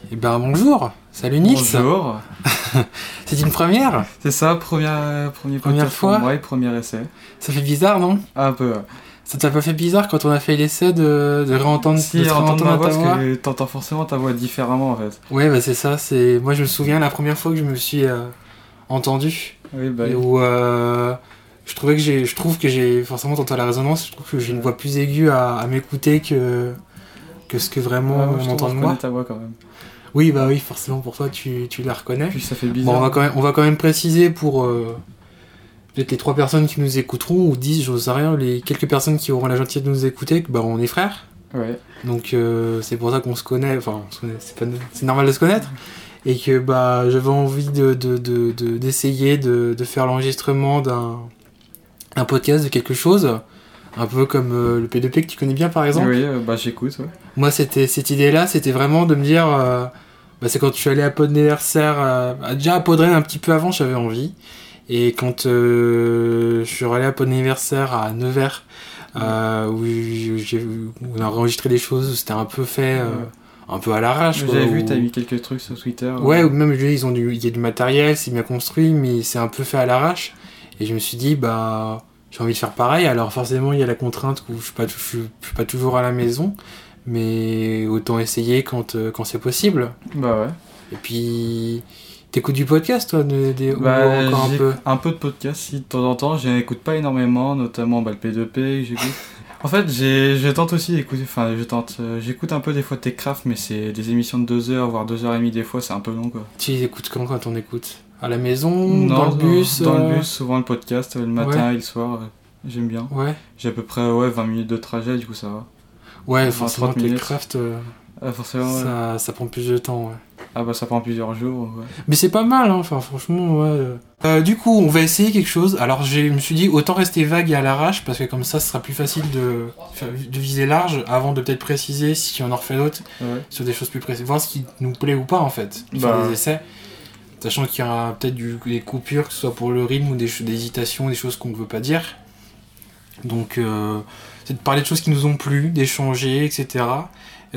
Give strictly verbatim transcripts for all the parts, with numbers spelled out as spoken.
Eh ben bonjour, salut Nils. Bonjour. C'est une première. C'est ça, première, premier Première fois. pour moi et premier essai. Ça fait bizarre, non? Un peu. Ouais. Ça t'a pas fait bizarre quand on a fait l'essai de, de réentendre, Si, de te entendre réentendre ma voix, ta voix? parce que t'entends forcément ta voix différemment en fait. Ouais, bah c'est ça. C'est moi je me souviens la première fois que je me suis euh, entendu Oui, bah. et où euh, je trouvais que j'ai, je trouve que j'ai forcément t'entends la résonance. Je trouve que j'ai une voix plus aiguë à, à m'écouter que que ce que vraiment Ah, moi, on je entend de trouve moi. ta voix quand même. Oui, bah oui, forcément pour toi tu, tu la reconnais. Puis ça fait bizarre. Bon, on va quand même, on va quand même préciser pour euh, peut-être les trois personnes qui nous écouteront, ou dix, j'ose sais rien, les quelques personnes qui auront la gentillesse de nous écouter, que bah on est frères. Ouais. Donc euh, c'est pour ça qu'on se connaît, enfin on se connaît, c'est, pas, c'est normal de se connaître. Et que bah j'avais envie de, de, de, de, d'essayer de, de faire l'enregistrement d'un un podcast de quelque chose, un peu comme euh, le P deux P que tu connais bien par exemple. Oui, euh, bah j'écoute, ouais. Moi, c'était, cette idée-là, c'était vraiment de me dire... Euh, bah, c'est quand je suis allé à Pod Anniversaire... Euh, déjà à Podren un petit peu avant, j'avais envie. Et quand euh, je suis allé à Pod Anniversaire à Nevers, euh, où, j'ai, où on a enregistré des choses, où c'était un peu fait... Euh, un peu à l'arrache. J'avais quoi, vu, où... t'as mis quelques trucs sur Twitter. Ouais, ou même ils ont du, il y a du matériel, c'est bien construit, mais c'est un peu fait à l'arrache. Et je me suis dit, bah... j'ai envie de faire pareil. Alors forcément, il y a la contrainte où je suis pas, je suis, je suis pas toujours à la maison. Mais autant essayer quand, euh, quand c'est possible. Bah ouais. Et puis, t'écoutes du podcast, toi, de, de, Bah, ou encore un peu un peu de podcast, si, de temps en temps. Je n'écoute pas énormément, notamment bah, le P deux P que j'écoute. En fait, j'ai, je tente aussi d'écouter, enfin, je tente, euh, j'écoute un peu des fois Techcraft, mais c'est des émissions de deux heures, voire deux heures et demie des fois, c'est un peu long, quoi. Tu les écoutes quand, quand on écoute? À la maison? Non, dans le bus? Dans euh... le bus, souvent le podcast, le matin ouais. et le soir, euh, j'aime bien. Ouais. J'ai à peu près ouais, vingt minutes de trajet, du coup ça va. Ouais, forcément, trente minutes. Techcraft, euh, Ah, forcément, ça, ouais. ça prend plus de temps, ouais. Ah bah ça prend plusieurs jours, ouais. Mais c'est pas mal, hein, enfin franchement, ouais. Euh, du coup, on va essayer quelque chose. Alors, je me suis dit, autant rester vague et à l'arrache, parce que comme ça, ce sera plus facile de, de viser large, avant de peut-être préciser, si on en refait d'autres, Ouais. sur des choses plus précises. Voir ce qui nous plaît ou pas, en fait. Faire Bah. des essais. Sachant qu'il y aura peut-être du, des coupures, que ce soit pour le rythme ou des, des hésitations, des choses qu'on ne veut pas dire. Donc, euh, c'est de parler de choses qui nous ont plu, d'échanger, et cetera.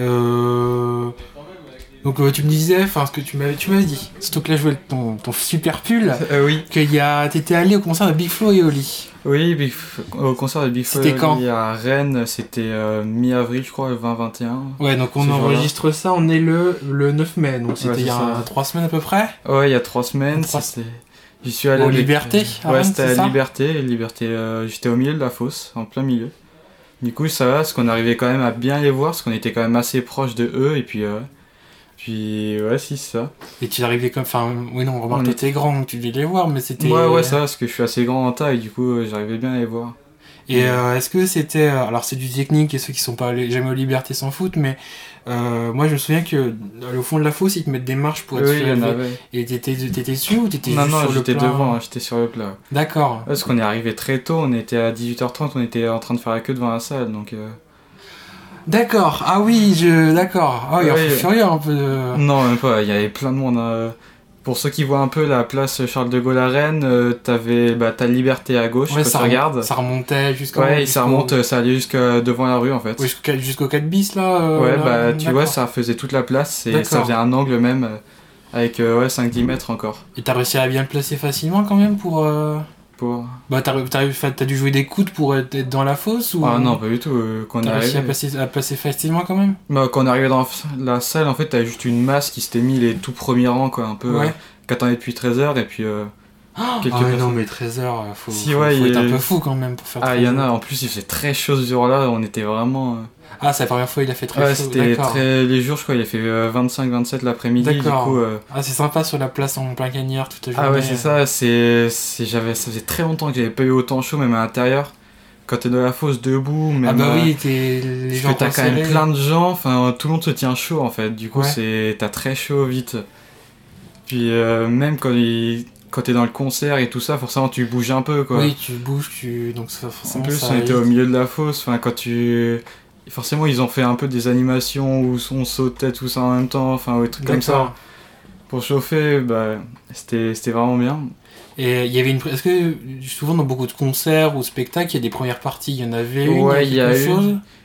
Euh... Donc euh, tu me disais, enfin ce que tu m'avais, tu m'avais dit, surtout que là je vois ton, ton super pull, Euh, oui. qu'il y a, t'étais allé au concert de Big Flo et Oli. Oui, Big F... au concert de Big Flo C'était quand à Rennes, c'était euh, mi-avril, je crois, le vingt vingt et un. Ouais, donc on Ce enregistre ça, on est le, le neuf mai, donc c'était Ouais, c'est il y a ça. trois semaines à peu près. Ouais, il y a trois semaines. Trois- C'était... J'y suis allé Au avec- Liberté, à Ouais, Rennes, c'était c'est à ça Liberté. Liberté euh, j'étais au milieu de la fosse, en plein milieu. Du coup, ça va, parce qu'on arrivait quand même à bien les voir, parce qu'on était quand même assez proche de eux, et puis... Euh... Puis, ouais, si, c'est ça. Et tu arrivais comme, enfin, oui non, remarque, On t'étais est- grand, donc tu devais les voir, mais c'était... Ouais, ouais, ça, parce que je suis assez grand en taille, du coup, euh, j'arrivais bien à les voir. Et euh, est-ce que c'était... euh, Alors c'est du technique, et ceux qui sont pas allés, jamais aux Libertés s'en foutent, mais euh, moi je me souviens que au fond de la fosse, ils te mettent des marches pour être Oui, il y en surélevé. avait. Et t'étais, t'étais dessus ou t'étais Non, juste non, sur le j'étais plat devant, hein, j'étais sur le plat. D'accord. Ouais, parce qu'on est arrivé très tôt, on était à dix-huit heures trente, on était en train de faire la queue devant la salle, donc... Euh... D'accord, ah oui, je... D'accord. Ah oui, Ouais, un peu ouais. furieux un peu de... Non, même pas, il y avait plein de monde. hein. Pour ceux qui voient un peu la place Charles de Gaulle à Rennes, euh, t'avais bah, ta Liberté à gauche, Ouais, quand ça, tu remon- regardes. ça remontait jusqu'au... Ouais, et jusqu'au... ça remonte, ça allait jusqu'à devant la rue en fait. Ouais, jusqu'au, jusqu'au quatre bis là euh, ouais, là, bah tu vois, d'accord. ça faisait toute la place et D'accord. ça faisait un angle même euh, avec euh, ouais, cinq dix mètres encore. Et t'as réussi à bien le placer facilement quand même pour... Euh... Pour... Bah t'as, t'as, t'as, t'as dû jouer des coudes pour être être dans la fosse ou... Ah non, pas du tout. euh, quand, on T'as est réussi à arrivé... placer, à placer facilement quand même bah, quand on est arrivé dans la salle, en fait, t'avais juste une masse qui s'était mis les tout premiers rangs, quoi, un peu. Ouais. Euh, qui attendait depuis treize heures et puis. Euh, Ah quelques ouais, personnes. non mais treize heures, faut, Si, faut, ouais, faut il être un est- peu fou quand même pour faire Ah, treize il y en a, heures. en plus, il faisait très chaud ce jour-là, on était vraiment. euh, Ah, c'est la première fois il a fait très Ouais, chaud, c'était d'accord. très. Les jours, je crois, il a fait euh, vingt-cinq vingt-sept l'après-midi, du D'accord. coup. euh, Ah, c'est sympa sur la place en plein cagnard toute la journée. Ah ouais, c'est ça, c'est. c'est... J'avais... Ça faisait très longtemps que j'avais pas eu autant chaud, même à l'intérieur. Quand t'es dans la fosse debout, même. Ah bah euh, oui, t'es... les Parce gens que t'as quand même serrés. plein de gens, enfin tout le monde se tient chaud en fait, du coup Ouais. c'est t'as très chaud vite. Puis euh, même quand, il... quand t'es dans le concert et tout ça, forcément tu bouges un peu quoi. Oui, tu bouges, tu... donc ça, En forcément plus ça on était aide. au milieu de la fosse, enfin quand tu... Forcément ils ont fait un peu des animations où on sautait tout ça en même temps, enfin des trucs comme ça. D'accord. Pour chauffer, bah c'était, c'était vraiment bien. Et il y avait une... Est-ce que souvent dans beaucoup de concerts ou spectacles, il y a des premières parties, il y en avait une, Ouais, il il y y a a quelque eu. chose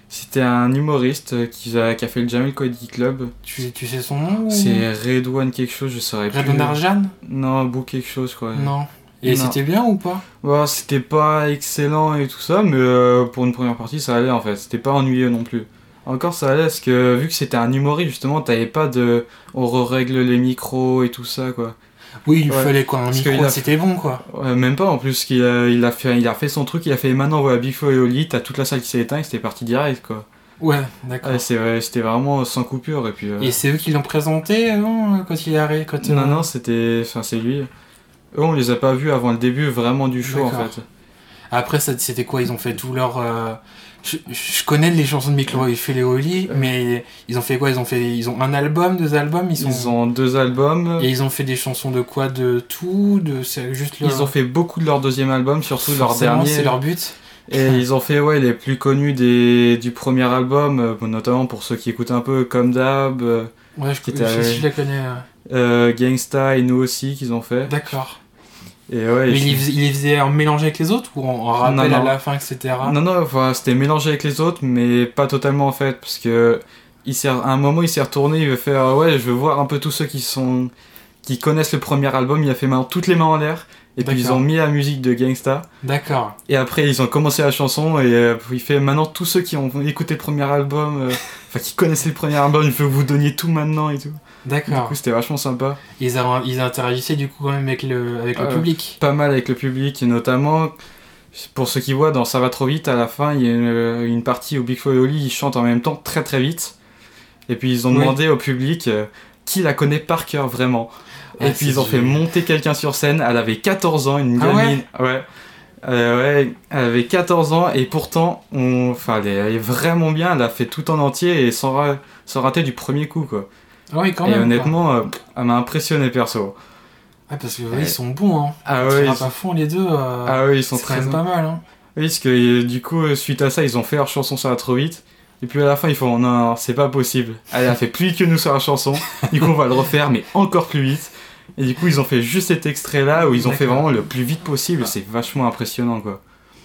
C'était un humoriste qui a, qui a fait le Jamel Comedy Club. Tu, tu sais son nom ou... C'est Redouane quelque chose, je saurais plus. Redouane Arjan? Non, Bou quelque chose, quoi. Non. Et non. C'était bien ou pas? Ouais, c'était pas excellent et tout ça, mais euh, pour une première partie, ça allait en fait. C'était pas ennuyeux non plus. Encore, ça allait parce que vu que c'était un humoriste, justement, t'avais pas de. On règle les micros et tout ça, quoi. Oui, il ouais. fallait quoi, un parce micro, a... c'était bon, quoi. Ouais, même pas, en plus, qu'il a, il, a fait, il a fait son truc, il a fait maintenant, voilà, Big Flo et Oli, t'as toute la salle qui s'est éteinte, c'était parti direct, quoi. Ouais, d'accord. Ouais, c'est, ouais, c'était vraiment sans coupure, et puis... Euh... Et c'est eux qui l'ont présenté avant, quand il est arrêté quand, Non, euh... non, c'était... Enfin, c'est lui. Eux, on les a pas vus avant le début, vraiment, du show, d'accord. En fait. Après, ça, c'était quoi? Ils ont fait tout leur... Euh... Je, je connais les chansons de Miklo et Félé Oli, mais ils ont fait quoi? Ils ont fait, ils ont un album, deux albums. Ils, sont... ils ont deux albums. Et ils ont fait des chansons de quoi? De tout, de c'est juste. Leur... Ils ont fait beaucoup de leur deuxième album, surtout forcément, leur dernier. C'est leur but. Et ils ont fait ouais les plus connus des du premier album, notamment pour ceux qui écoutent un peu comme d'hab. Ouais, je, je, je, je la connais. Euh, Gangsta et nous aussi qu'ils ont fait. D'accord. Et ouais, mais il, il les faisait en mélanger avec les autres ou en, en rappel non, non. à la fin, et cetera. Non, non, enfin, c'était mélangé avec les autres, mais pas totalement en fait, parce que il s'est, à un moment il s'est retourné, il veut faire ouais, je veux voir un peu tous ceux qui sont qui connaissent le premier album, il a fait maintenant toutes les mains en l'air, et D'accord. Puis ils ont mis la musique de Gangsta. D'accord. Et après ils ont commencé la chanson, et euh, il fait maintenant tous ceux qui ont écouté le premier album, euh, enfin qui connaissaient le premier album, je veux que vous donniez tout maintenant et tout. D'accord. Du coup, c'était vachement sympa. Ils, a, ils interagissaient du coup quand même avec le, avec le euh, public. Pas mal avec le public, et notamment, pour ceux qui voient, dans Ça va trop vite, à la fin, il y a une, une partie où Big Flo et Oli ils chantent en même temps très très vite. Et puis ils ont demandé oui. au public euh, qui la connaît par cœur vraiment. Ah, et puis ils ont fait monter quelqu'un sur scène, elle avait quatorze ans, une gamine. Ah ouais, ouais. Euh, ouais, elle avait quatorze ans, et pourtant, on... enfin, elle, est, elle est vraiment bien, elle a fait tout en entier et sans, ra... sans rater du premier coup, quoi. Ah oui, quand et même. Et honnêtement, euh, elle m'a impressionné perso. Ah, parce que ouais, ils sont bons, hein. Ah ouais, ils sont à fond les deux. Euh... Ah ouais, ils sont très bons. Pas mal, hein. Oui, parce que du coup, suite à ça, ils ont fait leur chanson Ça va trop vite. Et puis à la fin, ils font non, non, c'est pas possible. Elle a fait plus vite que nous sur la chanson. Du coup, on va le refaire, mais encore plus vite. Et du coup, ils ont fait juste cet extrait-là où ils ont D'accord. fait vraiment le plus vite possible. Ah. C'est vachement impressionnant, quoi.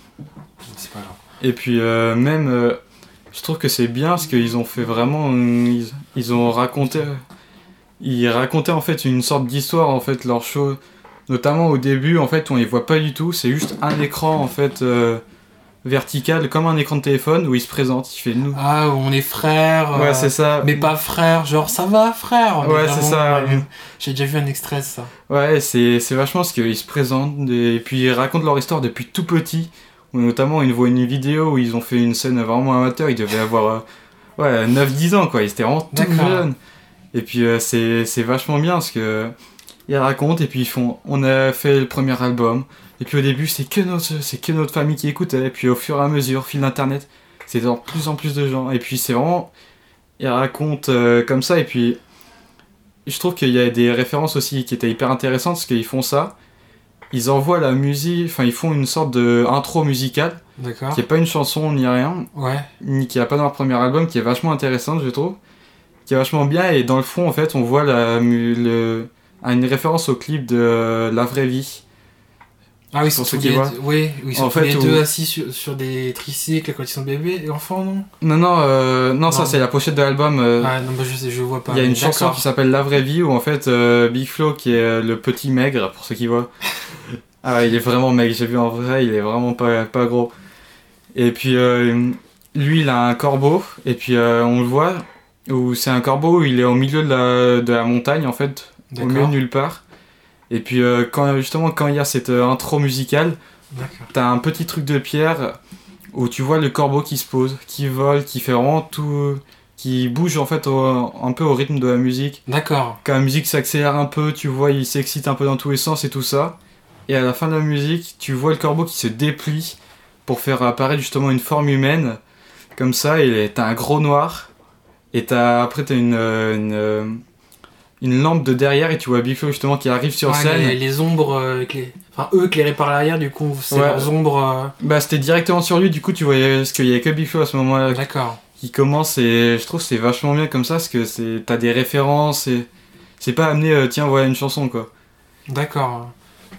C'est pas grave. Et puis, euh, même. Euh, Je trouve que c'est bien parce qu'ils ont fait vraiment... Ils, ils ont raconté... Ils racontaient en fait une sorte d'histoire, en fait, leur show. Notamment au début, en fait, on les voit pas du tout. C'est juste un écran, en fait, euh, vertical, comme un écran de téléphone, où ils se présentent. Il fait nous. Ah, on est frères. Ouais, euh, c'est ça. Mais pas frères, genre ça va, frère. Ouais, c'est ça. Euh, j'ai déjà vu un extrait de ça. Ouais, c'est, c'est vachement ce qu'ils se présentent. Et puis ils racontent leur histoire depuis tout petit. Notamment, ils voient une vidéo où ils ont fait une scène vraiment amateur. Ils devaient avoir euh, ouais, neuf dix ans, quoi. Ils étaient vraiment tout jeunes. Et puis, euh, c'est, c'est vachement bien parce que ils racontent et puis ils font on a fait le premier album. Et puis au début, c'est que notre, c'est que notre famille qui écoutait. Et puis au fur et à mesure, fil d'internet, c'est de plus en plus de gens. Et puis, c'est vraiment. Ils racontent euh, comme ça. Et puis, je trouve qu'il y a des références aussi qui étaient hyper intéressantes parce qu'ils font ça. Ils envoient la musique, enfin ils font une sorte de intro musicale, D'accord. qui est pas une chanson ni rien, ouais. ni qui a pas dans leur premier album, qui est vachement intéressante je trouve, qui est vachement bien, et dans le fond en fait on voit la, le, une référence au clip de La Vraie Vie. Ah oui, ils sont tous les, oui, ils sont en tous fait, les où... deux assis sur, sur des tricycles quand ils sont bébés et enfants, non Non, non, euh, non, non, ça c'est la pochette de l'album. Euh... Ah non, bah je sais, je vois pas. Il y a une chanson D'accord. qui s'appelle La Vraie Vie où en fait euh, Big Flo, qui est le petit maigre, pour ceux qui voient. Ah, il est vraiment maigre, j'ai vu en vrai, il est vraiment pas, pas gros. Et puis euh, lui, il a un corbeau, et puis euh, on le voit, où c'est un corbeau où il est au milieu de la, de la montagne en fait, D'accord. au milieu de nulle part. Et puis euh, quand, justement quand il y a cette euh, intro musicale, D'accord. t'as un petit truc de pierre où tu vois le corbeau qui se pose, qui vole, qui fait vraiment tout, qui bouge en fait au, un peu au rythme de la musique. D'accord. Quand la musique s'accélère un peu, tu vois il s'excite un peu dans tous les sens et tout ça. Et à la fin de la musique, tu vois le corbeau qui se déplie pour faire apparaître justement une forme humaine, comme ça, et t'as un gros noir. Et t'as, après t'as une, une une lampe de derrière et tu vois Big Flo justement qui arrive sur ouais, scène. Les, les ombres, euh, éclair... enfin eux éclairés par l'arrière, du coup c'est ouais. leurs ombres. Euh... Bah c'était directement sur lui, du coup tu voyais ce qu'il y avait que Big Flo à ce moment-là. D'accord. Qui commence, et je trouve que c'est vachement bien comme ça parce que c'est t'as des références et c'est pas amené euh, tiens voilà une chanson quoi. D'accord.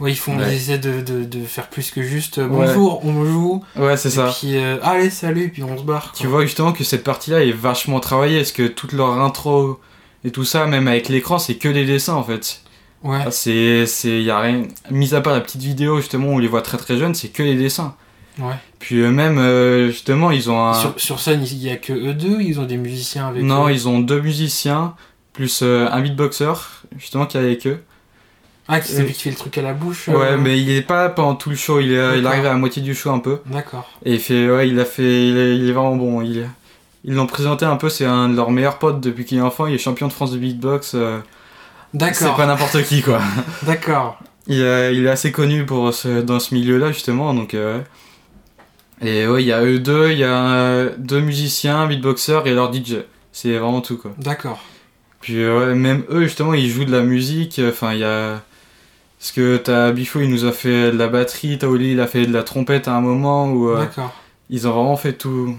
Ouais, ils font, Ouais. ils essaient de, de, de faire plus que juste euh, Ouais. bonjour, on joue. Ouais, c'est Et ça. puis, euh, allez, salut, puis on se barre. Tu quoi. vois justement que cette partie-là est vachement travaillée, parce que toute leur intro et tout ça, même avec l'écran, c'est que des dessins en fait. Ouais. Ah, c'est, c'est, y a rien. Mis à part la petite vidéo justement où on les voit très très jeunes, c'est que les dessins. Ouais. Puis euh, même euh, justement, ils ont un. Sur, sur scène, il y a que eux deux, ils ont des musiciens avec Non, eux. ils ont deux musiciens, plus euh, un beatboxer, justement, qui est avec eux. Ah, c'est Euh, lui qui fait le truc à la bouche. Ouais, euh, mais il est pas pendant tout le show, il, est, il D'accord. arrive à la moitié du show un peu. D'accord. Et il fait, ouais, il a fait, il est, il est vraiment bon. Il, ils l'ont présenté un peu, c'est un de leurs meilleurs potes depuis qu'il est enfant, il est champion de France de beatbox. euh, c'est D'accord. pas n'importe qui, quoi. D'accord. Il, euh, il est assez connu pour ce, dans ce milieu-là, justement, donc... euh, et ouais, il y a eux deux, il y a euh, deux musiciens, un beatboxer et leur D J. C'est vraiment tout, quoi. D'accord. Puis euh, ouais, même eux, justement, ils jouent de la musique. Enfin, il y a... Parce que t'as Bifo, il nous a fait de la batterie, Taoli, il a fait de la trompette à un moment où euh, D'accord. ils ont vraiment fait tout.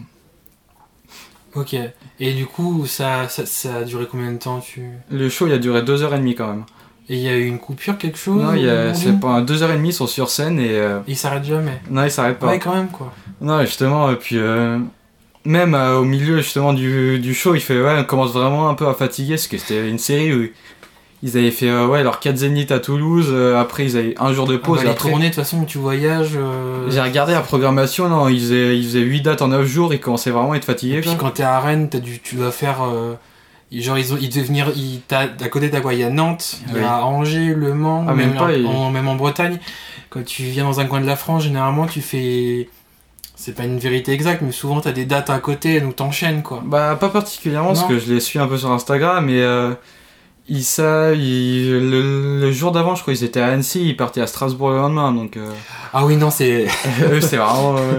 Ok. Et du coup, ça, ça, ça a duré combien de temps tu... Le show, il a duré deux heures et demie quand même. Et il y a eu une coupure, quelque chose Non, il y au a... bout c'est pendant deux heures et demie, ils sont sur scène et... euh, Et il s'arrête jamais. Non, ils s'arrêtent pas. Ouais, quand même, quoi. Non, justement, et puis... euh, Même euh, au milieu, justement, du, du show, il fait... Ouais, on commence vraiment un peu à fatiguer, parce que c'était une série où... Ils avaient fait euh, ouais, leur quatre zéniths à Toulouse, euh, après ils avaient un jour de Ah pause. bah, et les après... tournées, de toute façon, où tu voyages... euh, J'ai regardé la programmation, non, ils faisaient, ils faisaient huit dates en neuf jours, ils commençaient vraiment à être Et fatigués. puis quoi. quand t'es à Rennes, t'as dû, tu dois faire... euh, Genre, ils, ont, ils devaient venir... Ils, t'as, à côté, t'as quoi? Il y a Nantes, il y Oui. a Angers, Le Mans, Ah, même en, pas, il- en- même en Bretagne. Quand tu viens dans un coin de la France, généralement, tu fais... C'est pas une vérité exacte, mais souvent, t'as des dates à côté, donc t'enchaînes, quoi. Bah, pas particulièrement, parce Non. que je les suis un peu sur Instagram, mais euh, ils, ça, ils- le, le jour d'avant, je crois, ils étaient à Annecy, ils partaient à Strasbourg le lendemain, donc euh, Ah oui, non, c'est... eux, c'est vraiment. euh,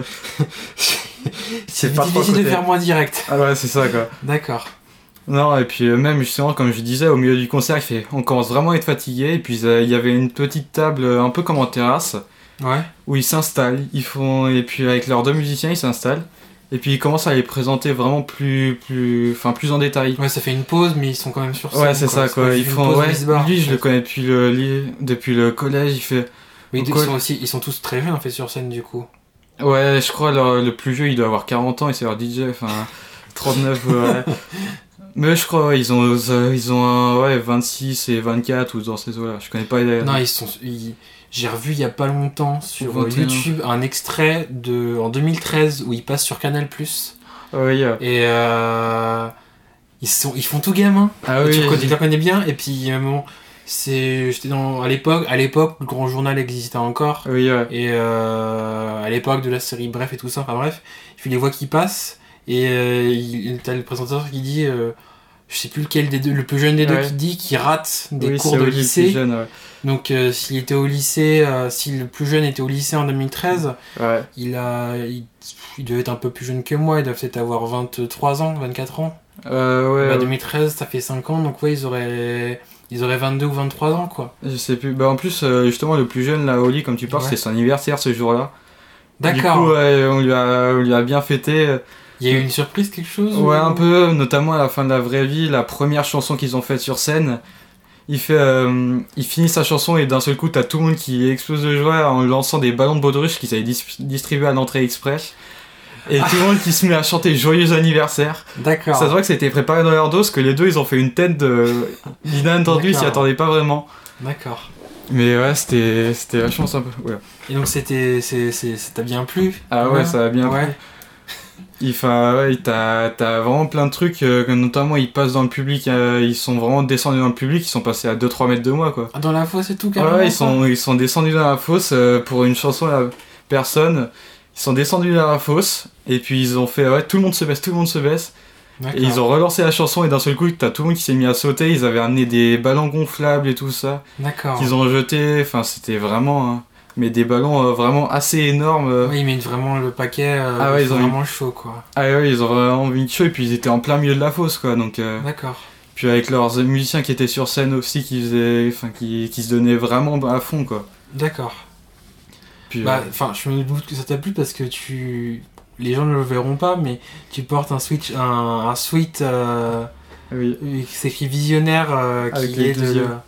c'est pas trop difficile de côté. faire moins direct. Ah ouais, c'est ça quoi. D'accord. Non, et puis euh, même justement, comme je disais, au milieu du concert, il fait, on commence vraiment à être fatigué, et puis euh, il y avait une petite table euh, un peu comme en terrasse, Ouais. où ils s'installent, ils font, et puis avec leurs deux musiciens, ils s'installent, et puis ils commencent à les présenter vraiment plus, plus, enfin plus en détail. Ouais, ça fait une pause, mais ils sont quand même sur scène. Ouais, c'est ça quoi. pas Ils juste une font, pause ouais. bis-bar. Lui, je le connais depuis le, li- depuis le collège. Il fait, Mais au ils col- sont aussi, ils sont tous très jeunes en fait sur scène du coup. ouais, je crois le, le plus vieux, il doit avoir quarante ans et c'est leur D J, enfin trente-neuf. Ouais. Mais je crois, ouais, ils ont, euh, ils ont un, ouais, vingt-six et vingt-quatre ou dans ces eaux-là. Je connais pas les. Non, ils sont. ils- J'ai revu il y a pas longtemps sur vingt et un. YouTube un extrait de en deux mille treize où ils passent sur Canal+. Ouais, yeah. Et euh, ils sont, ils font tout gamin. Ah Et oui. tu, reconnais- tu les reconnais bien. Et puis à un moment, c'est, j'étais dans à l'époque, à l'époque, le Grand Journal existait encore. Oui, ouais. Et euh, à l'époque de la série Bref et tout ça, enfin bref, tu les vois qui passent et euh, il- t'as le présentateur qui dit, euh, je sais plus lequel des deux, le plus jeune des deux Ouais. qui dit qu'il rate des Oui, cours c'est de Oli, le plus lycée. jeune, ouais. Donc euh, s'il était au lycée, euh, si le plus jeune était au lycée en deux mille treize, Ouais. il a, il, il devait être un peu plus jeune que moi, il doit peut-être avoir vingt-trois ans, vingt-quatre ans. Euh, ouais. Bah, ouais. deux mille treize, ça fait cinq ans, donc ouais, ils auraient, ils auraient vingt-deux ou vingt-trois ans quoi. Je sais plus. Bah en plus, euh, justement, le plus jeune là, Oli, comme tu parles, Ouais. c'est son anniversaire ce jour-là. D'accord. Du coup, ouais, on lui a, on lui a bien fêté. Il y a eu une surprise, quelque chose Ouais, ou- un peu, notamment à la fin de la vraie vie, la première chanson qu'ils ont faite sur scène. Il fait, euh, il finit sa chanson et d'un seul coup, t'as tout le monde qui explose de joie en lançant des ballons de baudruche qu'ils avaient dis- distribués à l'entrée express. Et tout le monde qui se met à chanter Joyeux anniversaire. D'accord. Ça se voit que c'était préparé dans leur dos, que les deux ils ont fait une tête de d'inattendu, ils s'y D'accord. attendaient pas vraiment. D'accord. Mais ouais, c'était c'était vachement sympa. Ouais. Et donc c'était, c'est, c'est, ça t'a bien plu? Ah ouais, ça a bien plu. Ouais. Il, enfin, ouais, t'as, t'as vraiment plein de trucs, euh, que notamment ils passent dans le public, euh, ils sont vraiment descendus dans le public, ils sont passés à deux trois mètres de moi quoi. Ah, dans la fosse et tout, Ouais, carrément. ouais, ils ça sont, ils sont descendus dans la fosse euh, pour une chanson à la personne, ils sont descendus dans la fosse, et puis ils ont fait, ouais, tout le monde se baisse, tout le monde se baisse, D'accord. et ils ont relancé la chanson, et d'un seul coup, t'as tout le monde qui s'est mis à sauter, ils avaient amené des ballons gonflables et tout ça, D'accord. qu'ils ont jeté, enfin c'était vraiment, hein, mais des ballons euh, vraiment assez énormes. euh. Oui, ils mettent vraiment le paquet. euh, Ah ouais, ils ont vraiment chaud, quoi. Ah ouais, ils ont vraiment mis de chaud, et puis ils étaient en plein milieu de la fosse quoi, donc... euh, D'accord. Puis avec leurs musiciens qui étaient sur scène aussi, qui faisaient, enfin qui, qui se donnaient vraiment à fond quoi. D'accord. Puis, Bah, euh, enfin, je me doute que ça t'a plu parce que tu. Les gens ne le verront pas, mais tu portes un switch, un, un sweat euh, oui. qui s'écrit visionnaire, euh, Avec qui les est douze de. yeux.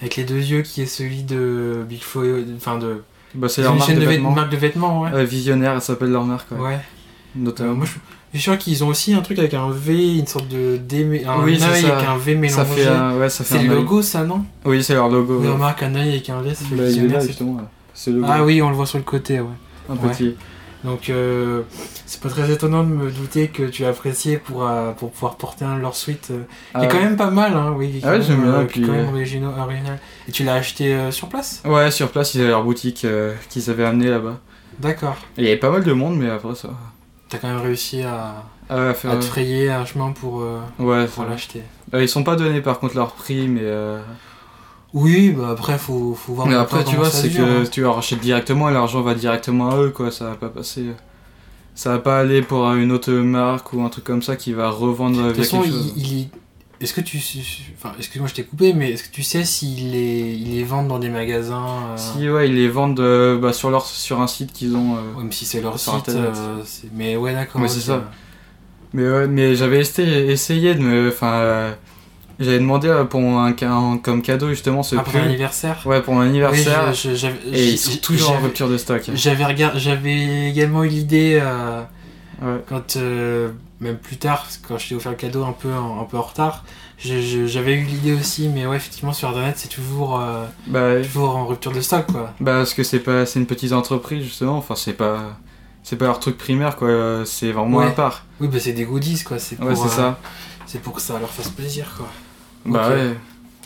avec les deux yeux qui est celui de Big Flo, enfin de. Bah, c'est C'est leur une marque chaîne de de, vêt- vêtements. marque de vêtements, ouais. Euh, Visionnaire, elle s'appelle leur marque, ouais. Ouais. Notamment. Euh, moi, je, je suis sûr qu'ils ont aussi un truc avec un V, une sorte de D, mé- un Oui, c'est œil ça. avec un V mélangé. Ça fait un, ouais, ça fait C'est un le œil. logo, ça, non? Oui, c'est leur logo. On ouais. remarque un œil avec un V, ça fait Bah, il est visionnaire, là, c'est- justement, là. C'est le logo. Ah oui, on le voit sur le côté, ouais. Un ouais. petit. Donc, euh, c'est pas très étonnant de me douter que tu as apprécié pour, euh, pour pouvoir porter un de leurs suites. euh, Ah, qui est quand ouais. même pas mal, hein, oui. qui est Ah ouais, quand j'aime même, bien, euh, et qui est quand puis, même euh, original, original. Et tu l'as acheté euh, sur place? Ouais, sur place, ils avaient leur boutique euh, qu'ils avaient amené là-bas. D'accord. Et il y avait pas mal de monde, mais après ça. T'as quand même réussi à, Ah, à faire. à te frayer un chemin pour, euh, Ouais, pour ça va. l'acheter. Euh, ils sont pas donnés par contre leur prix, mais. Euh... Oui, bah après, faut, faut voir Mais un peu après, tu comment vois, ça c'est dure, que hein. tu leur achètes directement et l'argent va directement à eux, quoi. Ça va pas passer. Ça va pas aller pour une autre marque ou un truc comme ça qui va revendre De via toute façon, quelque chose. il, il- est-ce que tu... Enfin, excuse-moi, je t'ai coupé, mais est-ce que tu sais s'ils les, ils les vendent dans des magasins euh, Si, ouais, ils les vendent euh, bah, sur, leur, sur un site qu'ils ont. euh, Même si c'est leur sur site, Internet. euh, c'est- mais ouais, d'accord. Ouais, c'est ok. ça. Mais ouais, mais j'avais essayé, essayé de me. Enfin, euh, j'avais demandé euh, pour un, un- comme cadeau justement ce Ah, pour ton pull. anniversaire. Ouais, pour mon Oui, anniversaire. je- je- j'avais- et j'ai- ils sont toujours en j'avais- rupture de stock. J'avais regard... j'avais également eu l'idée euh, Ouais. quand euh, même plus tard, quand je t'ai offert le cadeau un peu en, un peu en retard, je- je- j'avais eu l'idée aussi, mais ouais, effectivement sur internet c'est toujours euh, Bah, toujours en rupture de stock, quoi. bah, parce que c'est pas, c'est une petite entreprise justement. Enfin, c'est pas, c'est pas leur truc primaire quoi. C'est vraiment Ouais. à part. Oui, bah c'est des goodies, quoi. C'est pour, Ouais, c'est euh, ça. c'est pour que ça leur fasse plaisir, quoi. Bah Ok. ouais.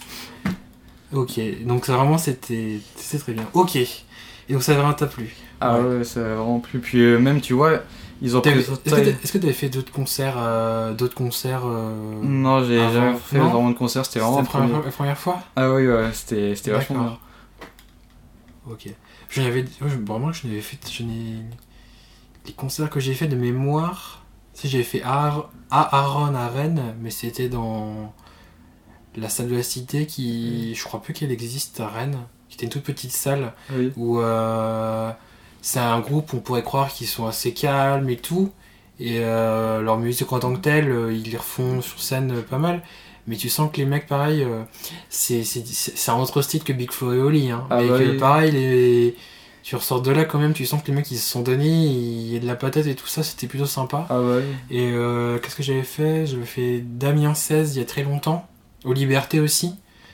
Ok, donc ça, vraiment c'était c'était très bien. Ok, et donc ça vraiment t'a plu. Ah Ouais. ouais, ça a vraiment plus. Puis euh, même tu vois, ils ont T'as- présenté. Est-ce que t'as- est-ce que t'avais fait d'autres concerts, euh, d'autres concerts euh, Non, j'ai avant- jamais fait non vraiment de concert. C'était C'était vraiment la le première, premier. fois- la première fois. Ah oui, ouais, c'était, c'était vachement bien. D'accord. Ok. Je n'avais, ouais, je- vraiment, je n'avais fait, je n'ai, les concerts que j'ai fait de mémoire, si j'avais fait à, Ar- à Aaron à Rennes, mais c'était dans la salle de la Cité qui, je crois plus qu'elle existe à Rennes, qui était une toute petite salle Oui. où euh, c'est un groupe, on pourrait croire qu'ils sont assez calmes et tout, et euh, leur musique en tant que telle, euh, ils les refont sur scène euh, pas mal. Mais tu sens que les mecs, pareil, euh, c'est, c'est, c'est c'est un autre style que Big Flo et Oli. Hein. Ah mais bah que, oui. pareil, les... tu ressors de là quand même, tu sens que les mecs ils se sont donnés, il y a de la patate et tout ça, c'était plutôt sympa. Ah ouais. Et euh, qu'est-ce que j'avais fait? J'avais fait Damien seize il y a très longtemps, aux Libertés aussi,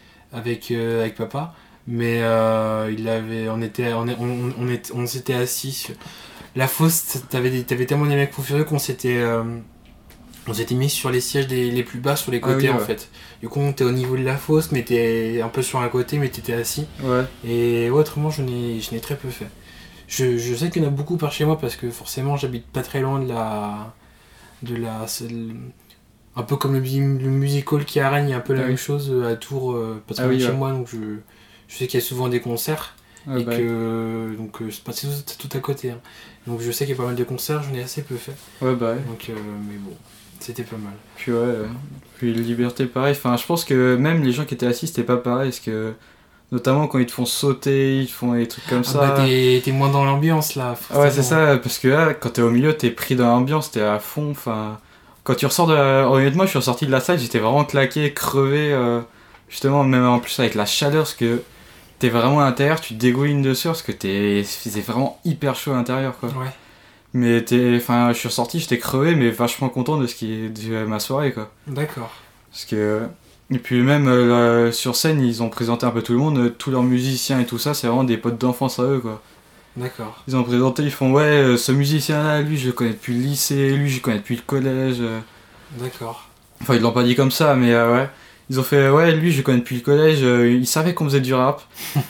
avec, euh, avec papa. Mais euh, il avait, on, était, on, est- on, on, était- on s'était assis sur la fosse, t'avais, des- t'avais tellement des mecs fous furieux qu'on s'était. euh, On s'était mis sur les sièges des- les plus bas, sur les Ah côtés oui, en ouais. fait. Du coup, t'es au niveau de la fosse, mais t'es un peu sur un côté, mais t'étais assis. Ouais. Et ouais, autrement, je n'ai, je n'ai très peu fait. Je, je sais qu'il y en a beaucoup par chez moi parce que forcément, j'habite pas très loin de la. de la. c'est le- un peu comme le, mu- le musical qui arègne, il y a un peu la Ah même oui. chose euh, à Tours, euh, pas très Ah loin oui, de chez ouais. moi, donc je, je sais qu'il y a souvent des concerts. Ouais, et bah, que. Donc, euh, c'est pas c'est tout, c'est tout à côté. hein. Donc, je sais qu'il y a pas mal de concerts, j'en ai assez peu fait. ouais, bah ouais. Donc, euh, mais bon, c'était pas mal. Puis ouais. euh, Puis Liberté, pareil. Enfin, je pense que même les gens qui étaient assis, c'était pas pareil. Parce que. Notamment quand ils te font sauter, ils te font des trucs comme Ah ça. bah t'es, t'es moins dans l'ambiance là. Ah ouais, c'est forcément. ça, parce que là, quand t'es au milieu, t'es pris dans l'ambiance, t'es à fond, enfin... Quand tu ressors de la... Honnêtement, je suis ressorti de la salle, j'étais vraiment claqué, crevé, euh, justement, même en plus avec la chaleur, parce que t'es vraiment à l'intérieur, tu te dégouines de sueur, parce que t'es... c'est vraiment hyper chaud à l'intérieur, quoi. Ouais. Mais t'es... Enfin, je suis ressorti, j'étais crevé, mais vachement content de ce qui est de ma soirée, quoi. D'accord. Parce que... Et puis même, euh, là, sur scène, ils ont présenté un peu tout le monde, euh, tous leurs musiciens et tout ça, c'est vraiment des potes d'enfance à eux, quoi. D'accord. Ils ont présenté, ils font ouais, euh, ce musicien-là, lui je le connais depuis le lycée, lui je le connais depuis le collège. euh. D'accord. Enfin, ils l'ont pas dit comme ça, mais euh, ouais. Ils ont fait ouais, lui je le connais depuis le collège, euh, il savait qu'on faisait du rap.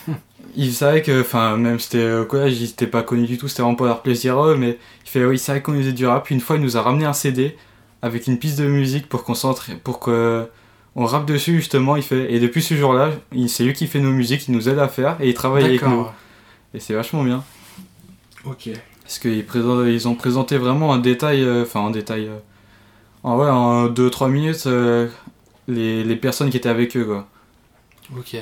Ils savaient que, enfin, même c'était au collège, ils étaient pas connus du tout, c'était vraiment pas leur plaisir à eux, mais il fait ouais, il savait qu'on faisait du rap. Une fois, il nous a ramené un C D avec une piste de musique pour qu'on s'entra- pour que on rappe dessus justement. Il fait et depuis ce jour-là, il- c'est lui qui fait nos musiques, il nous aide à faire et il travaille avec nous. D'accord. Et c'est vachement bien. Ok. Parce qu'ils présentent- ils ont présenté vraiment en détail, euh, enfin en détail, euh, en, ouais, en deux trois minutes, euh, les, les personnes qui étaient avec eux, quoi. Ok.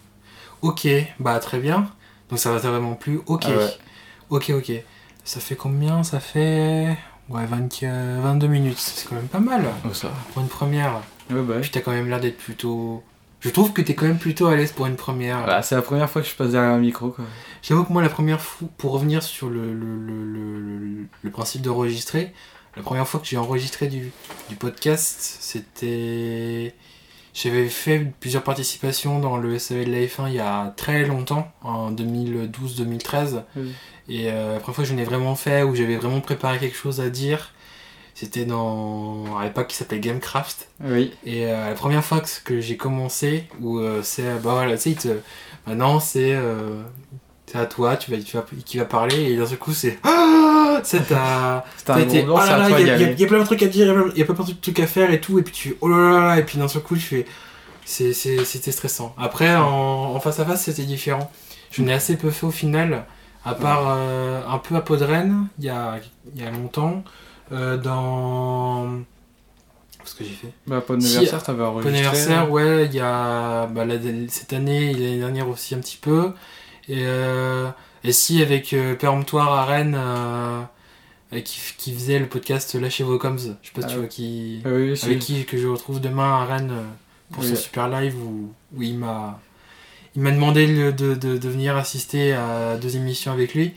Ok. Bah très bien. Donc ça va t'a vraiment plu. Ok. Ah ouais. Ok, ok. Ça fait combien? Ça fait. Ouais, vingt, vingt-deux minutes. C'est quand même pas mal Oh, ça. pour une première. Ouais, bah ouais. Puis t'as quand même l'air d'être plutôt Je trouve que t'es quand même plutôt à l'aise pour une première. Bah, c'est la première fois que je passe derrière un micro, quoi. J'avoue que moi, la première fois, pour revenir sur le, le, le, le, le, le principe d'enregistrer, la première fois que j'ai enregistré du, du podcast, c'était... J'avais fait plusieurs participations dans le S A V de la F un il y a très longtemps, en deux mille douze deux mille treize. Oui. Et euh, la première fois que je l'ai vraiment fait, où j'avais vraiment préparé quelque chose à dire, c'était dans à l'époque qui s'appelait Gamecraft. Oui. Et euh, la première fois que, que j'ai commencé, où euh, c'est, bah voilà, tu sais, il te- maintenant c'est, euh, c'est à toi, tu vas, tu vas, qui va parler, et d'un seul coup c'est, ah, c'est ta, C'était t'as un été, gros oh c'est là à là, toi il y, d'y a- il y a- aller. il y a plein de trucs à dire, il y a plein- il y a plein de trucs à faire et tout, et puis tu, oh là là là, et puis d'un seul coup tu fais, c'est, c'est, c'était stressant. Après, en, en face à face, c'était différent. Je n'ai assez peu fait au final, à part euh, un peu à Podren, il y a, il y a longtemps, euh, dans... Qu'est-ce que j'ai fait? Bah, pour Si, l'anniversaire, t'avais Bon enregistré. anniversaire, ouais, il y a bah, la- cette année et l'année dernière aussi un petit peu. Et, euh, et si, avec euh, Péremptoire à Rennes, euh, euh, qui, qui faisait le podcast Lâchez vos coms, je sais pas si Ah tu oui. vois qui. Ah oui, c'est... Avec qui que je retrouve demain à Rennes euh, pour Oui. son super live où, où il m'a il m'a demandé le- de, de, de venir assister à deux émissions avec lui.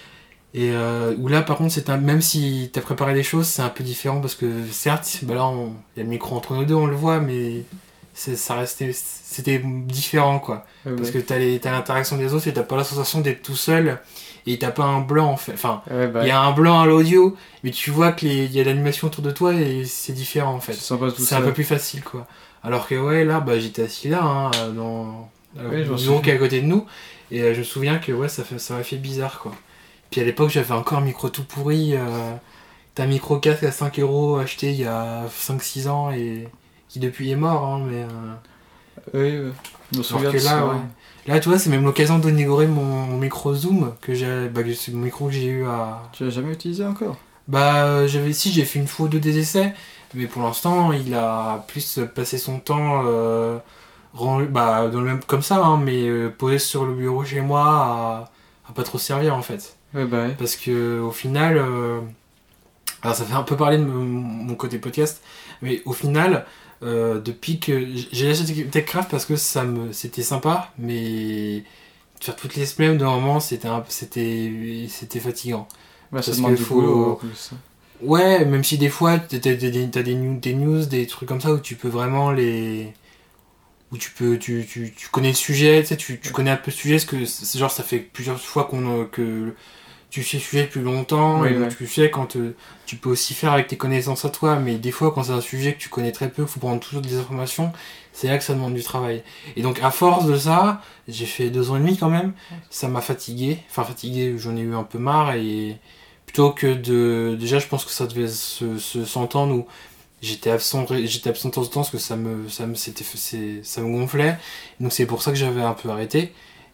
Et euh, où là, par contre, c'est un, même si t'as préparé des choses, c'est un peu différent parce que certes, bah là, on- il y a le micro entre nous deux, on le voit, mais c'est, ça restait, c'était différent, quoi. Ah ouais. Parce que t'as, les, t'as l'interaction des autres et t'as pas la sensation d'être tout seul et t'as pas un blanc, en fait. Enfin, Ouais, bah, il y a un blanc à l'audio, mais tu vois qu'il y a l'animation autour de toi et c'est différent, en fait. tu te sens pas tout C'est un seul. peu plus facile, quoi. Alors que, ouais, là, bah, j'étais assis là, hein, dans Oui, je le m'en bureau qui est souviens. à côté de nous, et euh, je me souviens que, ouais, ça, fait, ça m'a fait bizarre, quoi. Puis à l'époque, j'avais encore un micro tout pourri. Euh, t'as un micro casque à cinq euros acheté il y a cinq six ans et qui depuis est mort, hein, mais. Euh, Oui, ouais. Je me souviens alors que de là, ça, ouais. Là, tu vois, c'est même l'occasion d'inaugurer mon, mon micro Zoom, que j'ai, bah, que c'est le micro que j'ai eu à. Tu l'as jamais utilisé encore? Bah, euh, j'avais si, j'ai fait une fois ou deux des essais, mais pour l'instant, il a plus passé son temps. Euh, rang- bah, dans le même, comme ça, hein, mais euh, posé sur le bureau chez moi à, à pas trop servir en fait. Ouais, bah ouais. Parce que au final, euh, alors ça fait un peu parler de mon, mon côté podcast, mais au final, euh, depuis que j'ai lâché TechCraft parce que ça me, c'était sympa, mais faire toutes les semaines d'un moment, c'était, un- c'était, c'était fatigant. Bah, ça Parce demande que du faut- boulot en plus. Ouais, même si des fois t'as t'as des, t'as des, news, des news, des trucs comme ça où tu peux vraiment les, où tu peux, tu, tu, tu connais le sujet, tu sais, tu, tu connais un peu le sujet, parce que c'est genre ça fait plusieurs fois qu'on euh, que tu sais le sujet depuis longtemps, Oui, et donc ouais. tu sais quand euh, tu peux aussi faire avec tes connaissances à toi, mais des fois quand c'est un sujet que tu connais très peu, faut prendre toujours des informations, c'est là que ça demande du travail. Et donc à force de ça, j'ai fait deux ans et demi quand même, ça m'a fatigué, enfin fatigué, j'en ai eu un peu marre, et plutôt que de, déjà je pense que ça devait se, se s'entendre où j'étais absent, j'étais absent de temps en temps parce que ça me, ça me, c'était, c'est, ça me gonflait, donc c'est pour ça que j'avais un peu arrêté,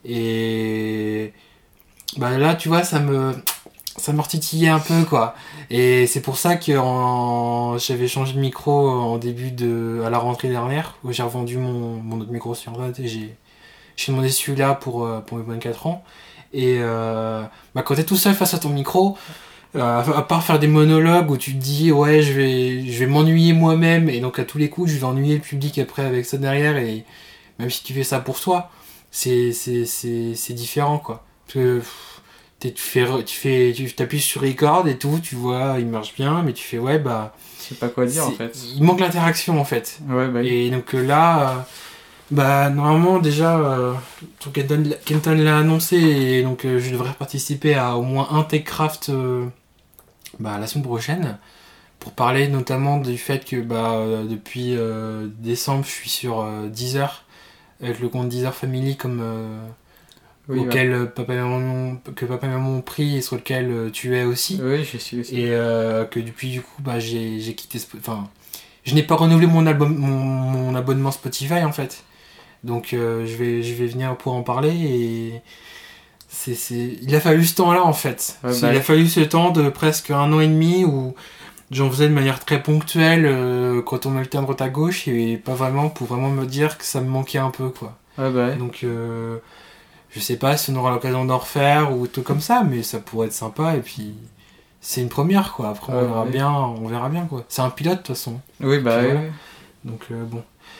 et bah là tu vois ça me ça me retitillait un peu quoi, et c'est pour ça que en... j'avais changé de micro en début de à la rentrée dernière où j'ai revendu mon, mon autre micro sur internet et j'ai j'ai demandé celui-là pour euh, pour mes vingt-quatre ans, et euh, bah quand t'es tout seul face à ton micro, euh, à part faire des monologues où tu te dis ouais je vais je vais m'ennuyer moi-même, et donc à tous les coups je vais ennuyer le public après avec ça derrière, et même si tu fais ça pour toi, c'est c'est c'est c'est différent quoi. Parce que pff, t'es- tu fais re- tu fais tu t'appuies sur record et tout, tu vois il marche bien, mais tu fais ouais bah Je sais pas quoi dire en c'est- fait. il manque l'interaction en fait. Ouais, bah oui. Et donc euh, là euh, bah normalement déjà euh, donc Kenton, Kenton l'a annoncé, et donc euh, je devrais participer à au moins un TechCraft euh, bah, la semaine prochaine, pour parler notamment du fait que bah, euh, depuis euh, décembre je suis sur euh, Deezer, avec le compte Deezer Family comme euh, Oui, ouais. auquel euh, papa et maman m'ont- que papa et maman ont pris et sur lequel euh, tu es aussi, Oui, je suis aussi. et euh, que depuis du coup bah, j'ai, j'ai quitté Sp- enfin je n'ai pas renouvelé mon, album, mon, mon abonnement Spotify en fait, donc euh, je, vais, je vais venir pour en parler, et c'est, c'est... il a fallu ce temps là en fait. Ouais, C'est- bah, il a fallu ce temps de presque un an et demi où j'en faisais de manière très ponctuelle euh, quand on alterne droite à gauche, et pas vraiment pour vraiment me dire que ça me manquait un peu quoi. Ouais, bah ouais. Donc euh, je sais pas si on aura l'occasion d'en refaire ou tout comme ça, mais ça pourrait être sympa, et puis c'est une première quoi. Après on Ouais, verra ouais. bien, on verra bien quoi. C'est un pilote de toute façon. Oui, bah Puis ouais. voilà. Donc euh, bon.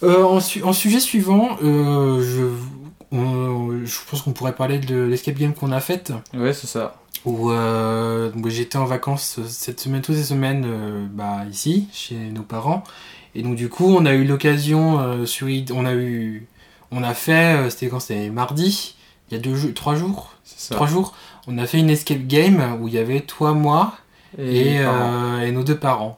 Euh, en, su- en sujet suivant, euh, je, on- je pense qu'on pourrait parler de l'escape game qu'on a faite. Ouais, c'est ça. Où euh, donc j'étais en vacances cette semaine, toutes ces semaines, euh, bah, ici, chez nos parents. Et donc du coup, on a eu l'occasion, euh, sur, id- on a eu, on a fait, euh, c'était quand c'était mardi, il y a deux, jours- trois jours, C'est ça. trois jours, on a fait une escape game où il y avait toi, moi Et, et, les parents. euh, et nos deux parents.